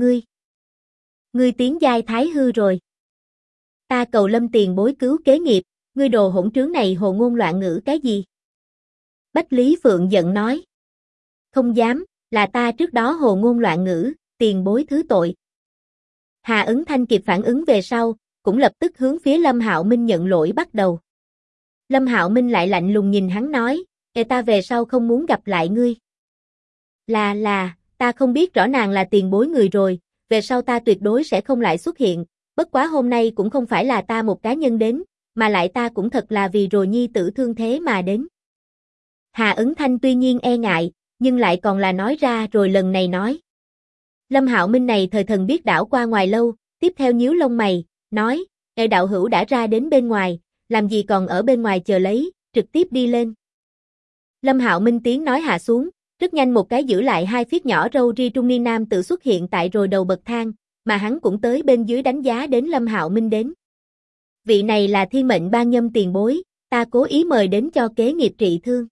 ngươi tiến giai thái hư rồi. Ta cầu Lâm tiền bối cứu kế nghiệp, ngươi đồ hỗn trướng này hồ ngôn loạn ngữ cái gì? Bách Lý Phượng giận nói. Không dám, là ta trước đó hồ ngôn loạn ngữ, tiền bối thứ tội. Hà Ứng Thanh kịp phản ứng về sau, cũng lập tức hướng phía Lâm Hạo Minh nhận lỗi bắt đầu. Lâm Hạo Minh lại lạnh lùng nhìn hắn nói, ta về sau không muốn gặp lại ngươi. Ta không biết rõ nàng là tiền bối người rồi, về sau ta tuyệt đối sẽ không lại xuất hiện, bất quá hôm nay cũng không phải là ta một cá nhân đến, mà lại ta cũng thật là vì rồi nhi tử thương thế mà đến. Hà Ứng Thanh tuy nhiên e ngại, nhưng lại còn là nói ra rồi lần này nói. Lâm Hạo Minh này thời thần biết đảo qua ngoài lâu, tiếp theo nhíu lông mày, nói, "Ê đạo hữu đã ra đến bên ngoài, làm gì còn ở bên ngoài chờ lấy, trực tiếp đi lên." Lâm Hạo Minh tiếng nói hạ xuống, rất nhanh một cái giữ lại hai phiết nhỏ râu ri trung niên nam tự xuất hiện tại rồi đầu bậc thang, mà hắn cũng tới bên dưới đánh giá đến Lâm Hạo Minh đến. Vị này là Thiên Mệnh Ban Nhâm tiền bối, ta cố ý mời đến cho kế nghiệp trị thương.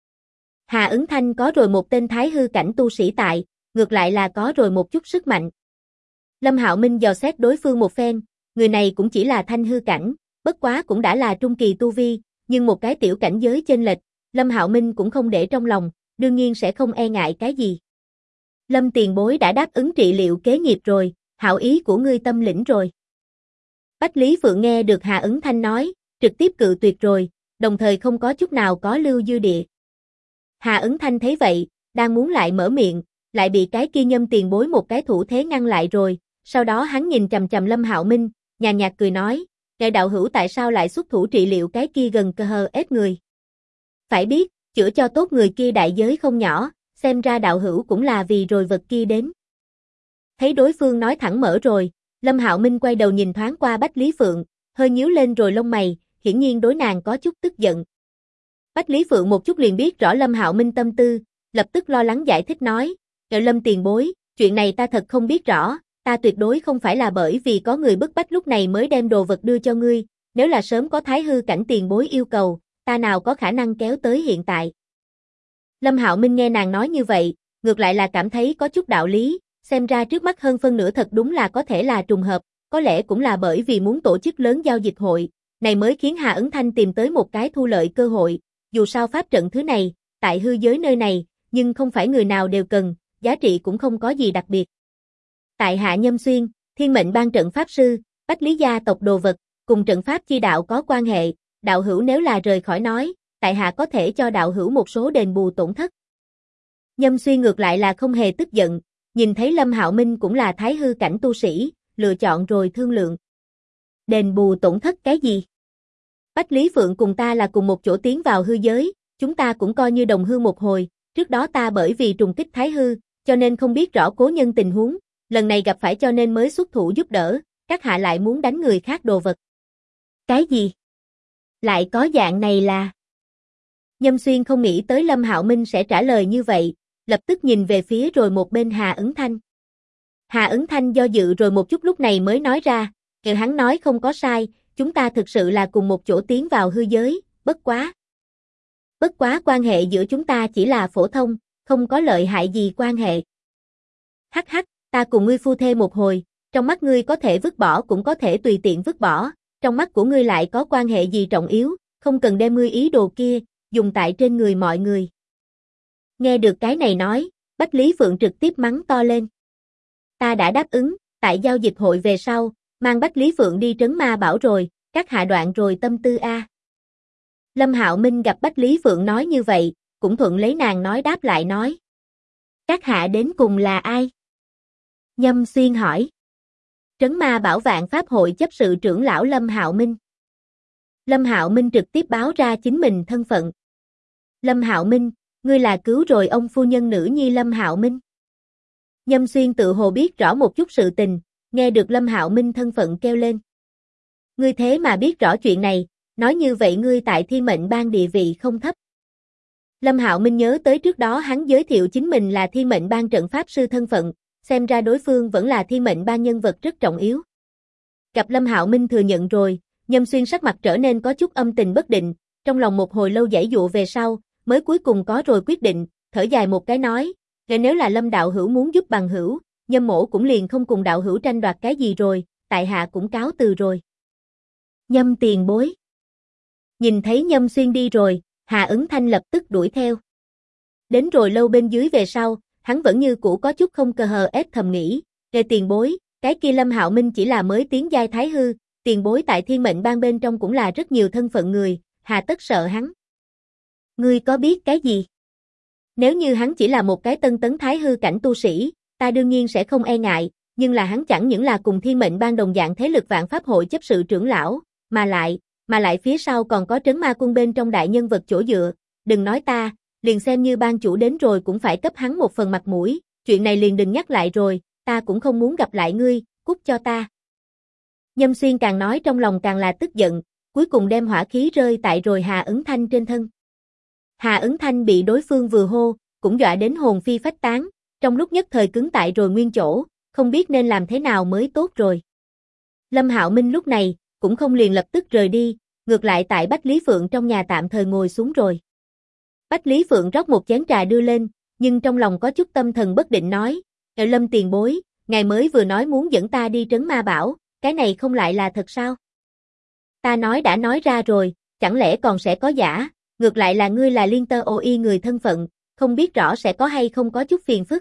Hà Ứng Thanh có rồi một tên thái hư cảnh tu sĩ tại, ngược lại là có rồi một chút sức mạnh. Lâm Hạo Minh dò xét đối phương một phen, người này cũng chỉ là thanh hư cảnh, bất quá cũng đã là trung kỳ tu vi, nhưng một cái tiểu cảnh giới chênh lệch, Lâm Hạo Minh cũng không để trong lòng, đương nhiên sẽ không e ngại cái gì. Lâm tiền bối đã đáp ứng trị liệu kế nghiệp rồi, hảo ý của ngươi tâm lĩnh rồi. Bách Lý Phượng nghe được Hà Ứng Thanh nói, trực tiếp cự tuyệt rồi, đồng thời không có chút nào có lưu dư địa. Hà Ứng Thanh thấy vậy, đang muốn lại mở miệng, lại bị cái kia Nhâm tiền bối một cái thủ thế ngăn lại rồi, sau đó hắn nhìn chằm chằm Lâm Hạo Minh, nhàn nhạt cười nói, "Ngài đạo hữu tại sao lại xuất thủ trị liệu cái kia gần cơ hờ ép người? Phải biết, chữa cho tốt người kia đại giới không nhỏ, xem ra đạo hữu cũng là vì rồi vật kia đến." Thấy đối phương nói thẳng mở rồi, Lâm Hạo Minh quay đầu nhìn thoáng qua Bách Lý Phượng, hơi nhíu lên rồi lông mày, hiển nhiên đối nàng có chút tức giận. Bách Lý Phượng một chút liền biết rõ Lâm Hạo Minh tâm tư, lập tức lo lắng giải thích nói, Lâm tiền bối, chuyện này ta thật không biết rõ, ta tuyệt đối không phải là bởi vì có người bức bách lúc này mới đem đồ vật đưa cho ngươi, nếu là sớm có thái hư cảnh tiền bối yêu cầu, ta nào có khả năng kéo tới hiện tại." Lâm Hạo Minh nghe nàng nói như vậy, ngược lại là cảm thấy có chút đạo lý, xem ra trước mắt hơn phân nửa thật đúng là có thể là trùng hợp, có lẽ cũng là bởi vì muốn tổ chức lớn giao dịch hội, này mới khiến Hà Ứng Thanh tìm tới một cái thu lợi cơ hội, dù sao pháp trận thứ này, tại hư giới nơi này, nhưng không phải người nào đều cần, giá trị cũng không có gì đặc biệt. Tại Hạ Nhâm Xuyên, Thiên Mệnh Ban trận pháp sư, Bách Lý gia tộc đồ vật, cùng trận pháp chi đạo có quan hệ, đạo hữu nếu là rời khỏi nói, tại hạ có thể cho đạo hữu một số đền bù tổn thất. Nhâm Xuyên ngược lại là không hề tức giận, nhìn thấy Lâm Hạo Minh cũng là thái hư cảnh tu sĩ, lựa chọn rồi thương lượng. Đền bù tổn thất cái gì? Bách Lý Phượng cùng ta là cùng một chỗ tiến vào hư giới, chúng ta cũng coi như đồng hương một hồi, trước đó ta bởi vì trùng kích thái hư, cho nên không biết rõ cố nhân tình huống, lần này gặp phải cho nên mới xuất thủ giúp đỡ, các hạ lại muốn đánh người khác đồ vật. Cái gì? Lại có dạng này là... Nhâm Xuyên không nghĩ tới Lâm Hạo Minh sẽ trả lời như vậy, lập tức nhìn về phía rồi một bên Hà Ứng Thanh. Hà Ứng Thanh do dự rồi một chút lúc này mới nói ra, hắn nói không có sai, chúng ta thực sự là cùng một chỗ tiến vào hư giới, bất quá quan hệ giữa chúng ta chỉ là phổ thông, không có lợi hại gì quan hệ. Hắc hắc, ta cùng ngươi phu thê một hồi, trong mắt ngươi có thể vứt bỏ cũng có thể tùy tiện vứt bỏ, trong mắt của ngươi lại có quan hệ gì trọng yếu, không cần đem ngươi ý đồ kia, dùng tại trên người mọi người. Nghe được cái này nói, Bách Lý Phượng trực tiếp mắng to lên. Ta đã đáp ứng, tại giao dịch hội về sau, mang Bách Lý Phượng đi trấn ma bảo rồi, các hạ đoạn rồi tâm tư a. Lâm Hạo Minh gặp Bách Lý Phượng nói như vậy, cũng thuận lấy nàng nói đáp lại nói. Các hạ đến cùng là ai? Nhâm Xuyên hỏi. Trấn ma bảo Vạn Pháp hội chấp sự trưởng lão Lâm Hạo Minh. Lâm Hạo Minh trực tiếp báo ra chính mình thân phận. Lâm Hạo Minh, ngươi là cứu rồi ông phu nhân nữ nhi Lâm Hạo Minh. Nhâm Xuyên tự hồ biết rõ một chút sự tình, nghe được Lâm Hạo Minh thân phận kêu lên. Ngươi thế mà biết rõ chuyện này, nói như vậy ngươi tại Thiên Mệnh Ban địa vị không thấp. Lâm Hạo Minh nhớ tới trước đó hắn giới thiệu chính mình là Thiên Mệnh Ban trận pháp sư thân phận, xem ra đối phương vẫn là Thiên Mệnh Ban nhân vật rất trọng yếu. Gặp Lâm Hạo Minh thừa nhận rồi, Nhâm Xuyên sắc mặt trở nên có chút âm tình bất định, trong lòng một hồi lâu giãy dụa về sau, mới cuối cùng có rồi quyết định, thở dài một cái nói, nếu là Lâm đạo hữu muốn giúp bằng hữu, Nhâm mỗ cũng liền không cùng đạo hữu tranh đoạt cái gì rồi, tại hạ cũng cáo từ rồi. Nhâm tiền bối. Nhìn thấy Nhâm Xuyên đi rồi, Hà Ứng Thanh lập tức đuổi theo. Đến rồi lâu bên dưới về sau, hắn vẫn như cũ có chút không cơ ép thầm nghĩ, tiền bối, cái kia Lâm Hạo Minh chỉ là mới tiến giai thái hư, tiền bối tại Thiên Mệnh Ban bên trong cũng là rất nhiều thân phận người, hà tất sợ hắn. Ngươi có biết cái gì? Nếu như hắn chỉ là một cái tân tấn thái hư cảnh tu sĩ, ta đương nhiên sẽ không e ngại, nhưng là hắn chẳng những là cùng Thiên Mệnh Bang đồng dạng thế lực Vạn Pháp hội chấp sự trưởng lão, mà lại phía sau còn có Trấn Ma Quân bên trong đại nhân vật chỗ dựa, đừng nói ta, liền xem như bang chủ đến rồi cũng phải cấp hắn một phần mặt mũi, chuyện này liền đừng nhắc lại rồi, ta cũng không muốn gặp lại ngươi, cút cho ta. Nhâm Xuyên càng nói trong lòng càng là tức giận, cuối cùng đem hỏa khí rơi tại rồi Hà Ứng Thanh trên thân. Hà Ứng Thanh bị đối phương vừa hô, cũng dọa đến hồn phi phách tán, trong lúc nhất thời cứng tại rồi nguyên chỗ, không biết nên làm thế nào mới tốt rồi. Lâm Hạo Minh lúc này, cũng không liền lập tức rời đi, ngược lại tại Bách Lý Phượng trong nhà tạm thời ngồi xuống rồi. Bách Lý Phượng rót một chén trà đưa lên, nhưng trong lòng có chút tâm thần bất định nói, Lâm tiền bối, ngài mới vừa nói muốn dẫn ta đi trấn ma bảo, cái này không lại là thật sao? Ta nói đã nói ra rồi, chẳng lẽ còn sẽ có giả, ngược lại là ngươi là Liên Tơ OI người thân phận, không biết rõ sẽ có hay không có chút phiền phức.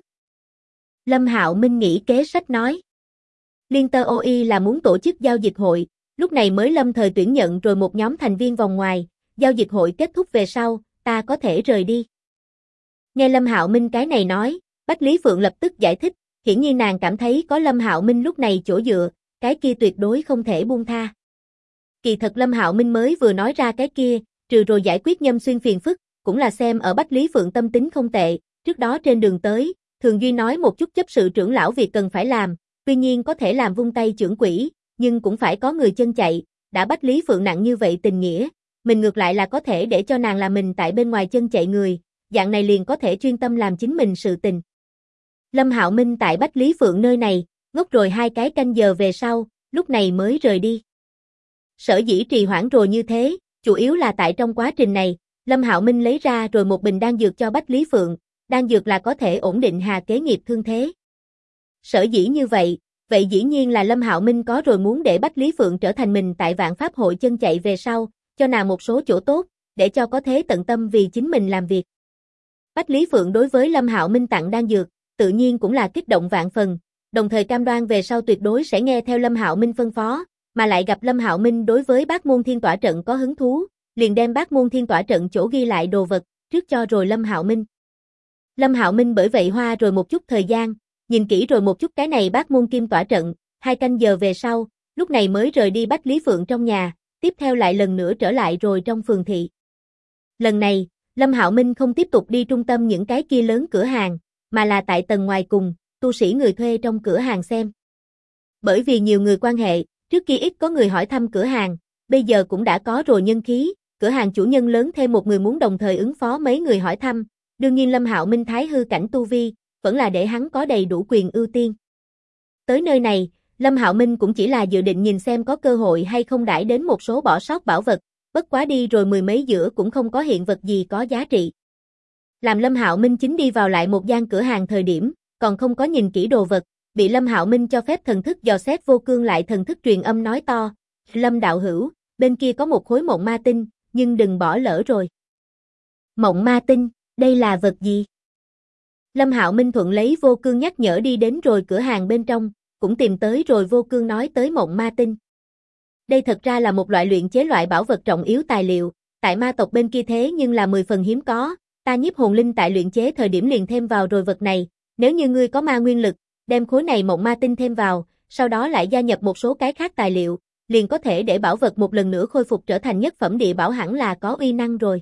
Lâm Hạo Minh nghĩ kế sách nói. Liên Tơ OI là muốn tổ chức giao dịch hội, lúc này mới lâm thời tuyển nhận rồi một nhóm thành viên vòng ngoài, giao dịch hội kết thúc về sau, ta có thể rời đi. Nghe Lâm Hạo Minh cái này nói, Bách Lý Phượng lập tức giải thích, hiển nhiên nàng cảm thấy có Lâm Hạo Minh lúc này chỗ dựa, cái kia tuyệt đối không thể buông tha. Kỳ thật Lâm Hạo Minh mới vừa nói ra cái kia, trừ rồi giải quyết Nhâm Xuyên phiền phức, cũng là xem ở Bách Lý Phượng tâm tính không tệ, trước đó trên đường tới, Thường Duy nói một chút chấp sự trưởng lão việc cần phải làm, tuy nhiên có thể làm vung tay trưởng quỹ, nhưng cũng phải có người chân chạy, đã Bách Lý Phượng nặng như vậy tình nghĩa, mình ngược lại là có thể để cho nàng là mình tại bên ngoài chân chạy người, dạng này liền có thể chuyên tâm làm chính mình sự tình. Lâm Hạo Minh tại Bách Lý Phượng nơi này, ngốc rồi 2 cái canh giờ về sau, lúc này mới rời đi. Sở dĩ trì hoãn rồi như thế, chủ yếu là tại trong quá trình này, Lâm Hạo Minh lấy ra rồi một bình đan dược cho Bách Lý Phượng, đan dược là có thể ổn định Hà Kế Nghiệp thương thế. Sở dĩ như vậy dĩ nhiên là Lâm Hạo Minh có rồi muốn để Bách Lý Phượng trở thành mình tại Vạn Pháp hội chân chạy về sau, cho nàng một số chỗ tốt, để cho có thế tận tâm vì chính mình làm việc. Bách Lý Phượng đối với Lâm Hạo Minh tặng đan dược, tự nhiên cũng là kích động vạn phần, đồng thời cam đoan về sau tuyệt đối sẽ nghe theo Lâm Hạo Minh phân phó, mà lại gặp Lâm Hạo Minh đối với Bát Môn Thiên Tỏa trận có hứng thú, liền đem Bát Môn Thiên Tỏa trận chỗ ghi lại đồ vật, trước cho rồi Lâm Hạo Minh. Lâm Hạo Minh bởi vậy hoa rồi một chút thời gian, nhìn kỹ rồi một chút cái này Bát Môn Kim Tỏa trận, 2 canh giờ về sau, lúc này mới rời đi Bách Lý Phượng trong nhà, tiếp theo lại lần nữa trở lại rồi trong phường thị. Lần này, Lâm Hạo Minh không tiếp tục đi trung tâm những cái kia lớn cửa hàng, mà là tại tầng ngoài cùng, tu sĩ người thuê trong cửa hàng xem. Bởi vì nhiều người quan hệ, trước kia ít có người hỏi thăm cửa hàng, bây giờ cũng đã có rồi nhân khí, cửa hàng chủ nhân lớn thêm một người muốn đồng thời ứng phó mấy người hỏi thăm, đương nhiên Lâm Hạo Minh thái hư cảnh tu vi, vẫn là để hắn có đầy đủ quyền ưu tiên. Tới nơi này, Lâm Hạo Minh cũng chỉ là dự định nhìn xem có cơ hội hay không đãi đến một số bỏ sót bảo vật, bất quá đi rồi 10 mấy giữa cũng không có hiện vật gì có giá trị. Làm Lâm Hạo Minh chính đi vào lại một gian cửa hàng thời điểm, còn không có nhìn kỹ đồ vật, bị Lâm Hạo Minh cho phép thần thức dò xét Vô Cương lại thần thức truyền âm nói to, Lâm đạo hữu, bên kia có một khối mộng ma tinh, nhưng đừng bỏ lỡ rồi. Mộng ma tinh, đây là vật gì? Lâm Hạo Minh thuận lấy Vô Cương nhắc nhở đi đến rồi cửa hàng bên trong, cũng tìm tới rồi Vô Cương nói tới mộng ma tinh. Đây thật ra là một loại luyện chế loại bảo vật trọng yếu tài liệu, tại ma tộc bên kia thế nhưng là 10 phần hiếm có, ta nhiếp hồn linh tại luyện chế thời điểm liền thêm vào rồi vật này, nếu như ngươi có ma nguyên lực, đem khối này mộng ma tinh thêm vào, sau đó lại gia nhập một số cái khác tài liệu, liền có thể để bảo vật một lần nữa khôi phục trở thành nhất phẩm địa bảo hẳn là có uy năng rồi.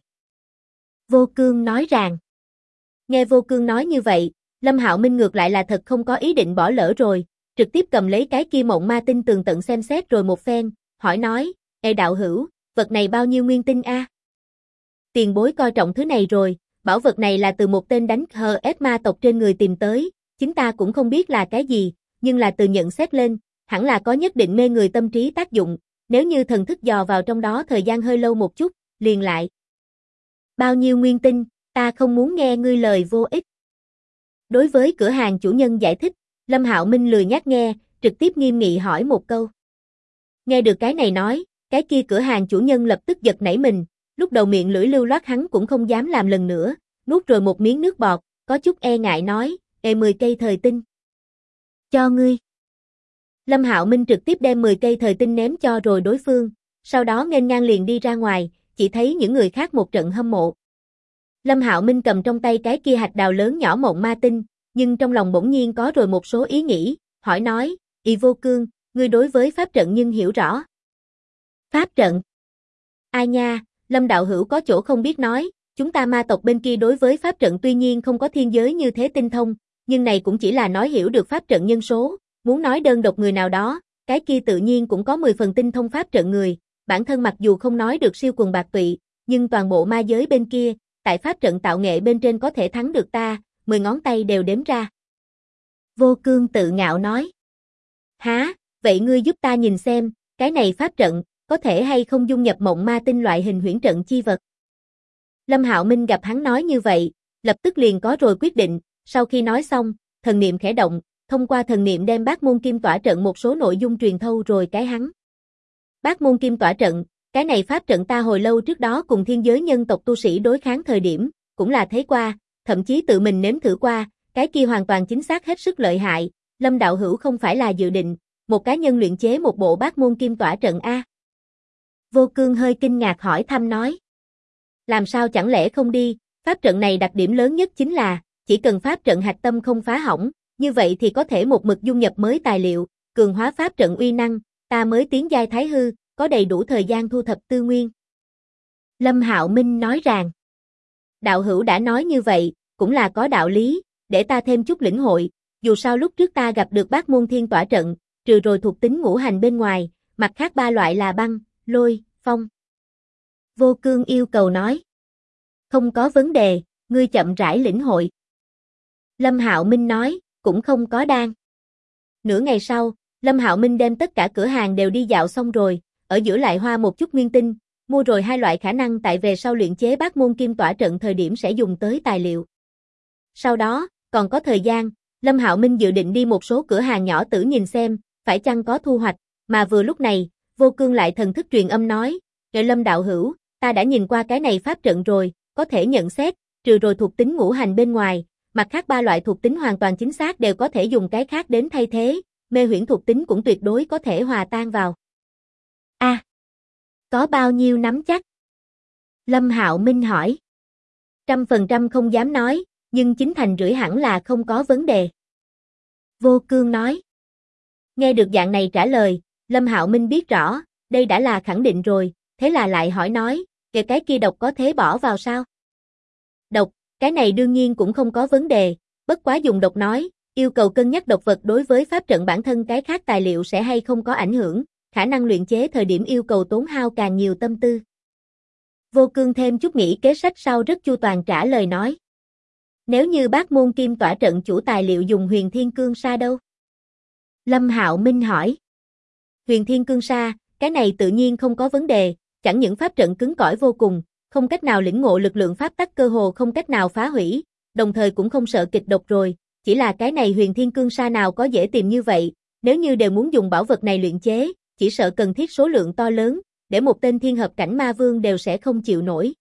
Vô Cương nói rằng. Nghe Vô Cương nói như vậy, Lâm Hạo Minh ngược lại là thật không có ý định bỏ lỡ rồi, trực tiếp cầm lấy cái kia mộng ma tinh tường tận xem xét rồi một phen, hỏi nói, ê đạo hữu, vật này bao nhiêu nguyên tinh a? Tiền bối coi trọng thứ này rồi, bảo vật này là từ một tên đánh HS ma tộc trên người tìm tới, chúng ta cũng không biết là cái gì, nhưng là từ nhận xét lên, hẳn là có nhất định mê người tâm trí tác dụng, nếu như thần thức dò vào trong đó thời gian hơi lâu một chút, liền lại. Bao nhiêu nguyên tinh, ta không muốn nghe ngươi lời vô ích. Đối với cửa hàng chủ nhân giải thích, Lâm Hạo Minh lười nhắc nghe, trực tiếp nghiêm nghị hỏi một câu. Nghe được cái này nói, cái kia cửa hàng chủ nhân lập tức giật nảy mình, lúc đầu miệng lưỡi lưu loát hắn cũng không dám làm lần nữa, nuốt rồi một miếng nước bọt, có chút e ngại nói, 10 cây thời tinh. Cho ngươi. Lâm Hạo Minh trực tiếp đem 10 cây thời tinh ném cho rồi đối phương, sau đó nghênh ngang liền đi ra ngoài, chỉ thấy những người khác một trận hâm mộ. Lâm Hạo Minh cầm trong tay cái kia hạch đào lớn nhỏ mộng ma tinh, nhưng trong lòng bỗng nhiên có rồi một số ý nghĩ, hỏi nói, Y Vô Cương, ngươi đối với pháp trận nhưng hiểu rõ. Pháp trận? Ai nha, Lâm đạo hữu có chỗ không biết nói, chúng ta ma tộc bên kia đối với pháp trận tuy nhiên không có thiên giới như thế tinh thông, nhưng này cũng chỉ là nói hiểu được pháp trận nhân số, muốn nói đơn độc người nào đó, cái kia tự nhiên cũng có 10 phần tinh thông pháp trận người, bản thân mặc dù không nói được siêu quần bạc tụy, nhưng toàn bộ ma giới bên kia, tại pháp trận tạo nghệ bên trên có thể thắng được ta, 10 ngón tay đều đếm ra. Vô Cương tự ngạo nói. Hả, vậy ngươi giúp ta nhìn xem, cái này pháp trận, có thể hay không dung nhập mộng ma tinh loại hình huyễn trận chi vật. Lâm Hạo Minh gặp hắn nói như vậy, lập tức liền có rồi quyết định, sau khi nói xong, thần niệm khẽ động, thông qua thần niệm đem Bát Môn Kim Tỏa trận một số nội dung truyền thâu rồi cái hắn. Bát Môn Kim Tỏa trận, cái này pháp trận ta hồi lâu trước đó cùng thiên giới nhân tộc tu sĩ đối kháng thời điểm, cũng là thấy qua, thậm chí tự mình nếm thử qua, cái kia hoàn toàn chính xác hết sức lợi hại, Lâm đạo hữu không phải là dự định, một cá nhân luyện chế một bộ Bát Môn Kim Tỏa trận a? Vô Cương hơi kinh ngạc hỏi thăm nói. Làm sao chẳng lẽ không đi, pháp trận này đặc điểm lớn nhất chính là, chỉ cần pháp trận hạch tâm không phá hỏng, như vậy thì có thể một mực dung nhập mới tài liệu, cường hóa pháp trận uy năng, ta mới tiến giai thái hư, có đầy đủ thời gian thu thập tư nguyên. Lâm Hạo Minh nói rằng, đạo hữu đã nói như vậy, cũng là có đạo lý, để ta thêm chút lĩnh hội, dù sao lúc trước ta gặp được Bát Môn Thiên Tỏa trận, trừ rồi thuộc tính ngũ hành bên ngoài, mặt khác ba loại là băng, lôi, phong. Vô Cương yêu cầu nói. Không có vấn đề, ngươi chậm rãi lĩnh hội. Lâm Hạo Minh nói, cũng không có đang. Nửa ngày sau, Lâm Hạo Minh đem tất cả cửa hàng đều đi dạo xong rồi, ở giữa lại hoa một chút nguyên tinh, mua rồi hai loại khả năng tại về sau luyện chế Bát Môn Kim Tỏa trận thời điểm sẽ dùng tới tài liệu. Sau đó, còn có thời gian, Lâm Hạo Minh dự định đi một số cửa hàng nhỏ tử nhìn xem, phải chăng có thu hoạch, mà vừa lúc này, Vô Cương lại thần thức truyền âm nói, "Kệ Lâm đạo hữu, ta đã nhìn qua cái này pháp trận rồi, có thể nhận xét, trừ rồi thuộc tính ngũ hành bên ngoài, mặt khác ba loại thuộc tính hoàn toàn chính xác đều có thể dùng cái khác đến thay thế, mê huyễn thuộc tính cũng tuyệt đối có thể hòa tan vào." A, có bao nhiêu nắm chắc? Lâm Hạo Minh hỏi. 100% không dám nói, nhưng 9/10 hẳn là không có vấn đề. Vô Cương nói. Nghe được dạng này trả lời, Lâm Hạo Minh biết rõ, đây đã là khẳng định rồi, thế là lại hỏi nói, kìa cái kia độc có thế bỏ vào sao? Độc, cái này đương nhiên cũng không có vấn đề, bất quá dùng độc nói, yêu cầu cân nhắc độc vật đối với pháp trận bản thân cái khác tài liệu sẽ hay không có ảnh hưởng, khả năng luyện chế thời điểm yêu cầu tốn hao càng nhiều tâm tư. Vô Cương thêm chút nghĩ kế sách sau rất chu toàn trả lời nói. Nếu như Bát Môn Kim Tỏa trận chủ tài liệu dùng Huyền Thiên Cương Sa đâu? Lâm Hạo Minh hỏi. Huyền Thiên Cương Sa, cái này tự nhiên không có vấn đề, chẳng những pháp trận cứng cỏi vô cùng, không cách nào lĩnh ngộ lực lượng pháp tắc cơ hồ không cách nào phá hủy, đồng thời cũng không sợ kịch độc rồi, chỉ là cái này Huyền Thiên Cương Sa nào có dễ tìm như vậy, nếu như đều muốn dùng bảo vật này luyện chế, chỉ sợ cần thiết số lượng to lớn, để một tên thiên hợp cảnh ma vương đều sẽ không chịu nổi.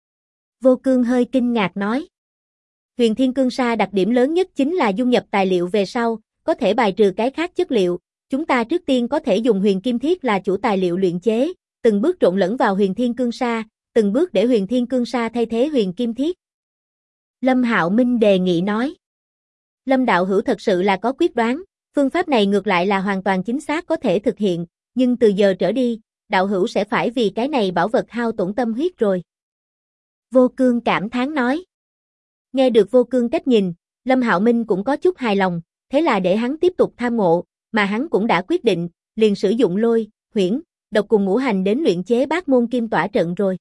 Vô Cương hơi kinh ngạc nói. Huyền Thiên Cương Sa đặc điểm lớn nhất chính là dung nhập tài liệu về sau, có thể bài trừ cái khác chất liệu, chúng ta trước tiên có thể dùng Huyền Kim Thiết là chủ tài liệu luyện chế, từng bước trộn lẫn vào Huyền Thiên Cương Sa, từng bước để Huyền Thiên Cương Sa thay thế Huyền Kim Thiết. Lâm Hạo Minh đề nghị nói. Lâm đạo hữu thật sự là có quyết đoán, phương pháp này ngược lại là hoàn toàn chính xác có thể thực hiện, nhưng từ giờ trở đi, đạo hữu sẽ phải vì cái này bảo vật hao tổn tâm huyết rồi. Vô Cương cảm thán nói. Nghe được Vô Cương cách nhìn, Lâm Hạo Minh cũng có chút hài lòng, thế là để hắn tiếp tục tham ngộ, mà hắn cũng đã quyết định, liền sử dụng lôi, huyễn, độc cùng ngũ hành đến luyện chế Bát Môn Kim Tỏa trận rồi.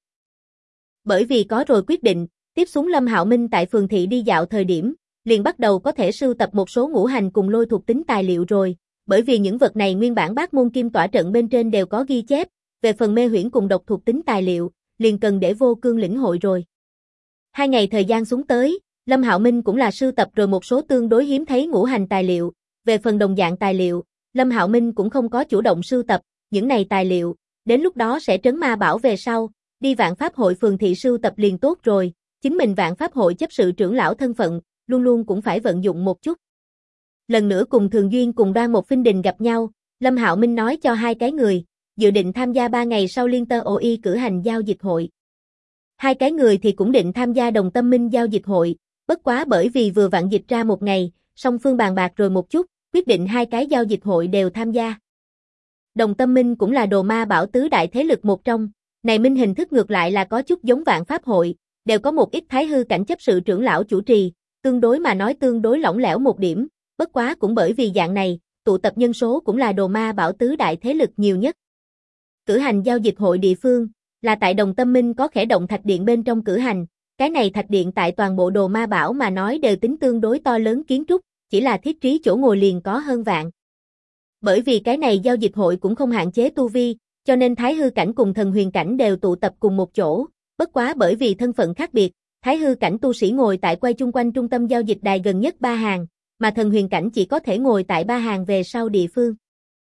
Bởi vì có rồi quyết định, tiếp xuống Lâm Hạo Minh tại phường thị đi dạo thời điểm, liền bắt đầu có thể sưu tập một số ngũ hành cùng lôi thuộc tính tài liệu rồi, bởi vì những vật này nguyên bản Bát Môn Kim Tỏa trận bên trên đều có ghi chép, về phần mê huyễn cùng độc thuộc tính tài liệu, liền cần để Vô Cương lĩnh hội rồi. 2 ngày thời gian xuống tới, Lâm Hạo Minh cũng là sưu tập rồi một số tương đối hiếm thấy ngũ hành tài liệu, về phần đồng dạng tài liệu, Lâm Hạo Minh cũng không có chủ động sưu tập, những này tài liệu, đến lúc đó sẽ trấn ma bảo về sau, đi Vạn Pháp hội phường thị sưu tập liền tốt rồi, chính mình Vạn Pháp hội chấp sự trưởng lão thân phận, luôn luôn cũng phải vận dụng một chút. Lần nữa cùng Thường Duyên cùng Đoan Một Phinh Đình gặp nhau, Lâm Hạo Minh nói cho hai cái người, dự định tham gia 3 ngày sau Liên Tơ OI cử hành giao dịch hội. Hai cái người thì cũng định tham gia Đồng Tâm Minh giao dịch hội, bất quá bởi vì vừa vặn dịch ra một ngày, song phương bàn bạc rồi một chút, quyết định hai cái giao dịch hội đều tham gia. Đồng Tâm Minh cũng là Đồ Ma Bảo tứ đại thế lực một trong, này minh hình thức ngược lại là có chút giống Vạn Pháp hội, đều có một ít thái hư cảnh chấp sự trưởng lão chủ trì, tương đối mà nói tương đối lỏng lẻo một điểm, bất quá cũng bởi vì dạng này, tụ tập nhân số cũng là Đồ Ma Bảo tứ đại thế lực nhiều nhất. Cử hành giao dịch hội địa phương là tại Đồng Tâm Minh có khẽ động thạch điện bên trong cử hành, cái này thạch điện tại toàn bộ Đồ Ma Bảo mà nói đều tính tương đối to lớn kiến trúc, chỉ là thiết trí chỗ ngồi liền có hơn vạn. Bởi vì cái này giao dịch hội cũng không hạn chế tu vi, cho nên thái hư cảnh cùng thần huyền cảnh đều tụ tập cùng một chỗ, bất quá bởi vì thân phận khác biệt, thái hư cảnh tu sĩ ngồi tại quay chung quanh trung tâm giao dịch đài gần nhất 3 hàng, mà thần huyền cảnh chỉ có thể ngồi tại 3 hàng về sau địa phương.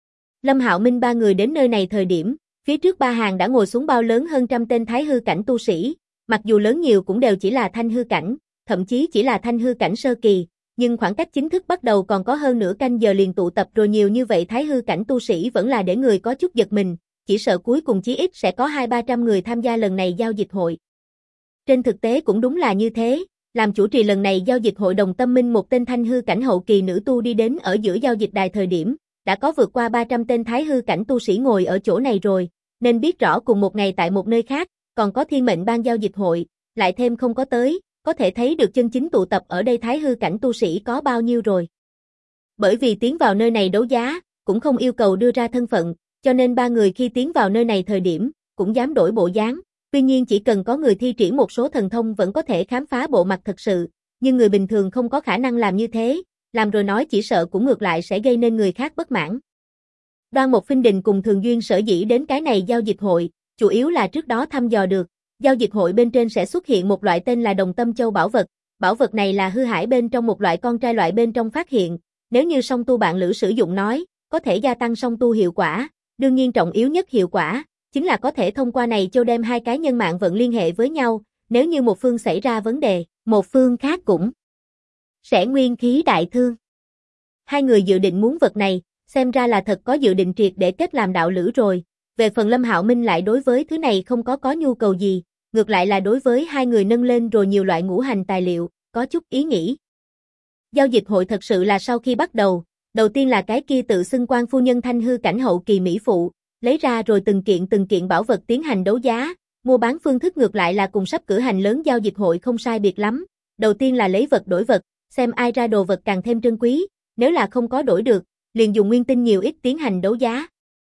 Lâm Hạo Minh ba người đến nơi này thời điểm, phía trước 3 hàng đã ngồi xuống bao lớn hơn trăm tên thái hư cảnh tu sĩ, mặc dù lớn nhiều cũng đều chỉ là thanh hư cảnh, thậm chí chỉ là thanh hư cảnh sơ kỳ, nhưng khoảng cách chính thức bắt đầu còn có hơn nửa canh giờ liền tụ tập rồi nhiều như vậy thái hư cảnh tu sĩ vẫn là để người có chút giật mình, chỉ sợ cuối cùng chí ít sẽ có 200-300 người tham gia lần này giao dịch hội. Trên thực tế cũng đúng là như thế, làm chủ trì lần này giao dịch hội Đồng Tâm Minh một tên thanh hư cảnh hậu kỳ nữ tu đi đến ở giữa giao dịch đài thời điểm, đã có vượt qua 300 tên thái hư cảnh tu sĩ ngồi ở chỗ này rồi, nên biết rõ cùng một ngày tại một nơi khác, còn có thiên mệnh ban giao dịch hội, lại thêm không có tới, có thể thấy được chân chính tụ tập ở đây thái hư cảnh tu sĩ có bao nhiêu rồi. Bởi vì tiến vào nơi này đấu giá, cũng không yêu cầu đưa ra thân phận, cho nên ba người khi tiến vào nơi này thời điểm, cũng dám đổi bộ dáng. Tuy nhiên chỉ cần có người thi triển một số thần thông vẫn có thể khám phá bộ mặt thật sự, nhưng người bình thường không có khả năng làm như thế, làm rồi nói chỉ sợ cũng ngược lại sẽ gây nên người khác bất mãn. Đoan Mộc Phinh Đình cùng Thường Duyên sở dĩ đến cái này giao dịch hội, chủ yếu là trước đó thăm dò được, giao dịch hội bên trên sẽ xuất hiện một loại tên là Đồng Tâm Châu bảo vật này là hư hải bên trong một loại con trai loại bên trong phát hiện, nếu như song tu bạn lữ sử dụng nói, có thể gia tăng song tu hiệu quả, đương nhiên trọng yếu nhất hiệu quả chính là có thể thông qua này châu đem hai cái nhân mạng vận liên hệ với nhau, nếu như một phương xảy ra vấn đề, một phương khác cũng sẽ nguyên khí đại thương. Hai người dự định muốn vật này, xem ra là thật có dự định triệt để kết làm đạo lữ rồi. Về phần Lâm Hạo Minh lại đối với thứ này không có nhu cầu gì, ngược lại là đối với hai người nâng lên rồi nhiều loại ngũ hành tài liệu, có chút ý nghĩ. Giao dịch hội thật sự là sau khi bắt đầu, đầu tiên là cái kia tự xưng quan phu nhân thanh hư cảnh hậu kỳ mỹ phụ, lấy ra rồi từng kiện bảo vật tiến hành đấu giá, mua bán phương thức ngược lại là cùng sắp cử hành lớn giao dịch hội không sai biệt lắm. Đầu tiên là lấy vật đổi vật, xem ai ra đồ vật càng thêm trân quý, nếu là không có đổi được, liền dùng nguyên tinh nhiều ít tiến hành đấu giá.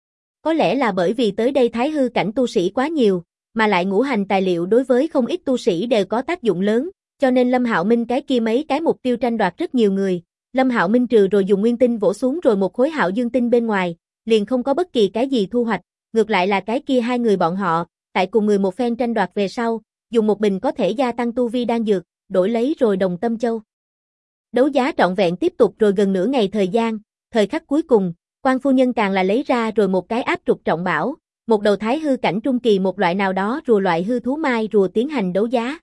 Có lẽ là bởi vì tới đây thái hư cảnh tu sĩ quá nhiều, mà lại ngũ hành tài liệu đối với không ít tu sĩ đều có tác dụng lớn, cho nên Lâm Hạo Minh cái kia mấy cái mục tiêu tranh đoạt rất nhiều người. Lâm Hạo Minh trừ rồi dùng nguyên tinh vỗ xuống rồi một khối hạo dương tinh bên ngoài, liền không có bất kỳ cái gì thu hoạch, ngược lại là cái kia hai người bọn họ, tại cùng người một phen tranh đoạt về sau, dùng một bình có thể gia tăng tu vi đan dược, đổi lấy rồi Đồng Tâm Châu. Đấu giá trọn vẹn tiếp tục rồi gần nửa ngày thời gian, thời khắc cuối cùng, quan phu nhân càng là lấy ra rồi một cái áp trục trọng bảo, một đầu thái hư cảnh trung kỳ một loại nào đó rùa loại hư thú mai rùa tiến hành đấu giá.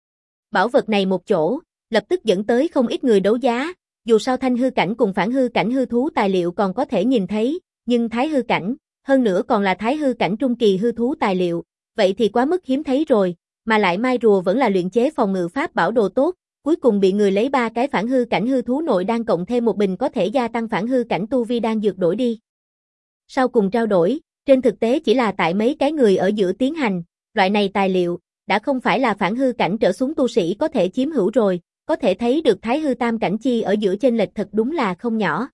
Bảo vật này một chỗ, lập tức dẫn tới không ít người đấu giá, dù sao thanh hư cảnh cùng phản hư cảnh hư thú tài liệu còn có thể nhìn thấy, nhưng thái hư cảnh, hơn nữa còn là thái hư cảnh trung kỳ hư thú tài liệu, vậy thì quá mức hiếm thấy rồi, mà lại mai rùa vẫn là luyện chế phòng ngự pháp bảo đồ tốt, cuối cùng bị người lấy 3 cái phản hư cảnh hư thú nội đan cộng thêm một bình có thể gia tăng phản hư cảnh tu vi đan dược đổi đi. Sau cùng trao đổi, trên thực tế chỉ là tại mấy cái người ở giữa tiến hành, loại này tài liệu, đã không phải là phản hư cảnh trở xuống tu sĩ có thể chiếm hữu rồi, có thể thấy được thái hư tam cảnh chi ở giữa chênh lệch thật đúng là không nhỏ.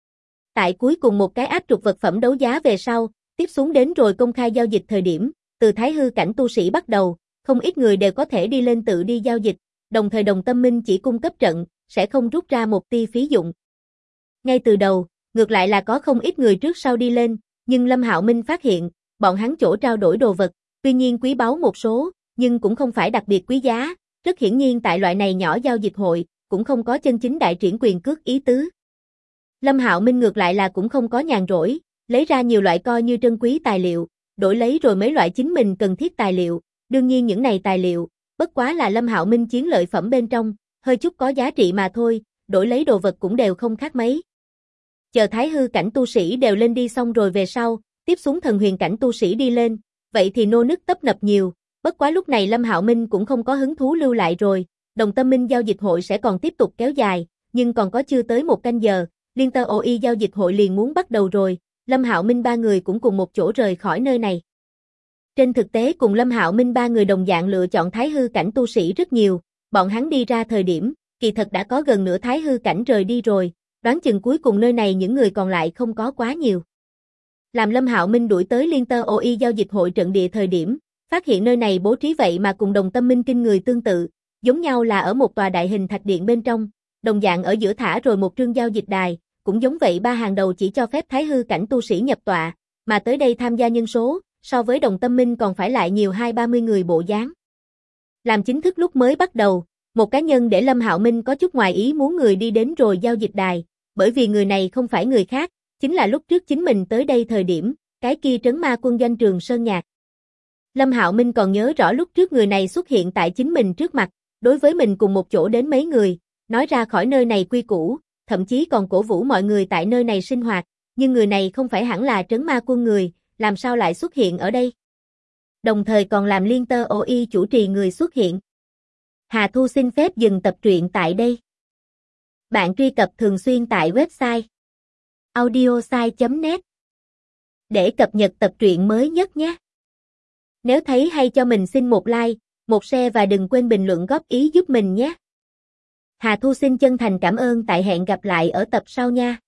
Tại cuối cùng một cái áp trục vật phẩm đấu giá về sau, tiếp xuống đến rồi công khai giao dịch thời điểm, từ thái hư cảnh tu sĩ bắt đầu, không ít người đều có thể đi lên tự đi giao dịch, đồng thời Đồng Tâm Minh chỉ cung cấp trận, sẽ không rút ra một tia phí dụng. Ngay từ đầu, ngược lại là có không ít người trước sau đi lên, nhưng Lâm Hạo Minh phát hiện, bọn hắn chỗ trao đổi đồ vật, tuy nhiên quý báu một số, nhưng cũng không phải đặc biệt quý giá, rất hiển nhiên tại loại này nhỏ giao dịch hội, cũng không có chân chính đại triển quyền cước ý tứ. Lâm Hạo Minh ngược lại là cũng không có nhàn rỗi, lấy ra nhiều loại coi như trân quý tài liệu, đổi lấy rồi mấy loại chính mình cần thiết tài liệu, đương nhiên những này tài liệu, bất quá là Lâm Hạo Minh chiến lợi phẩm bên trong, hơi chút có giá trị mà thôi, đổi lấy đồ vật cũng đều không khác mấy. Chờ thái hư cảnh tu sĩ đều lên đi xong rồi về sau, tiếp xuống thần huyền cảnh tu sĩ đi lên, vậy thì nô nức tấp nập nhiều, Bất quá lúc này Lâm Hạo Minh cũng không có hứng thú lưu lại rồi, Đồng Tâm Minh giao dịch hội sẽ còn tiếp tục kéo dài, nhưng còn có chưa tới 1 canh giờ, Liên Tơ OI giao dịch hội liền muốn bắt đầu rồi, Lâm Hạo Minh ba người cũng cùng một chỗ rời khỏi nơi này. Trên thực tế cùng Lâm Hạo Minh ba người đồng dạng lựa chọn thái hư cảnh tu sĩ rất nhiều, bọn hắn đi ra thời điểm, kỳ thật đã có gần nửa thái hư cảnh rời đi rồi, đoán chừng cuối cùng nơi này những người còn lại không có quá nhiều. Làm Lâm Hạo Minh đuổi tới Liên Tơ OI giao dịch hội trận địa thời điểm, phát hiện nơi này bố trí vậy mà cùng Đồng Tâm Minh kinh người tương tự, giống nhau là ở một tòa đại hình thạch điện bên trong, đồng dạng ở giữa thả rồi một trương giao dịch đài, cũng giống vậy ba hàng đầu chỉ cho phép thái hư cảnh tu sĩ nhập tọa, mà tới đây tham gia nhân số, so với Đồng Tâm Minh còn phải lại nhiều 20-30 người bộ dáng. Làm chính thức lúc mới bắt đầu, một cá nhân để Lâm Hạo Minh có chút ngoài ý muốn người đi đến rồi giao dịch đài, bởi vì người này không phải người khác, chính là lúc trước chính mình tới đây thời điểm, cái kia trấn ma quân doanh Trường Sơn Nhạc. Lâm Hạo Minh còn nhớ rõ lúc trước người này xuất hiện tại chính mình trước mặt, đối với mình cùng một chỗ đến mấy người, nói ra khỏi nơi này quy củ, thậm chí còn cổ vũ mọi người tại nơi này sinh hoạt, nhưng người này không phải hẳn là trấn ma quân người, làm sao lại xuất hiện ở đây? Đồng thời còn làm Liên Tơ OI chủ trì người xuất hiện. Hà Thu xin phép dừng tập truyện tại đây. Bạn truy cập thường xuyên tại website audiosai.net để cập nhật tập truyện mới nhất nhé. Nếu thấy hay cho mình xin một like, một share và đừng quên bình luận góp ý giúp mình nhé. Hà Thu xin chân thành cảm ơn, tại hẹn gặp lại ở tập sau nha.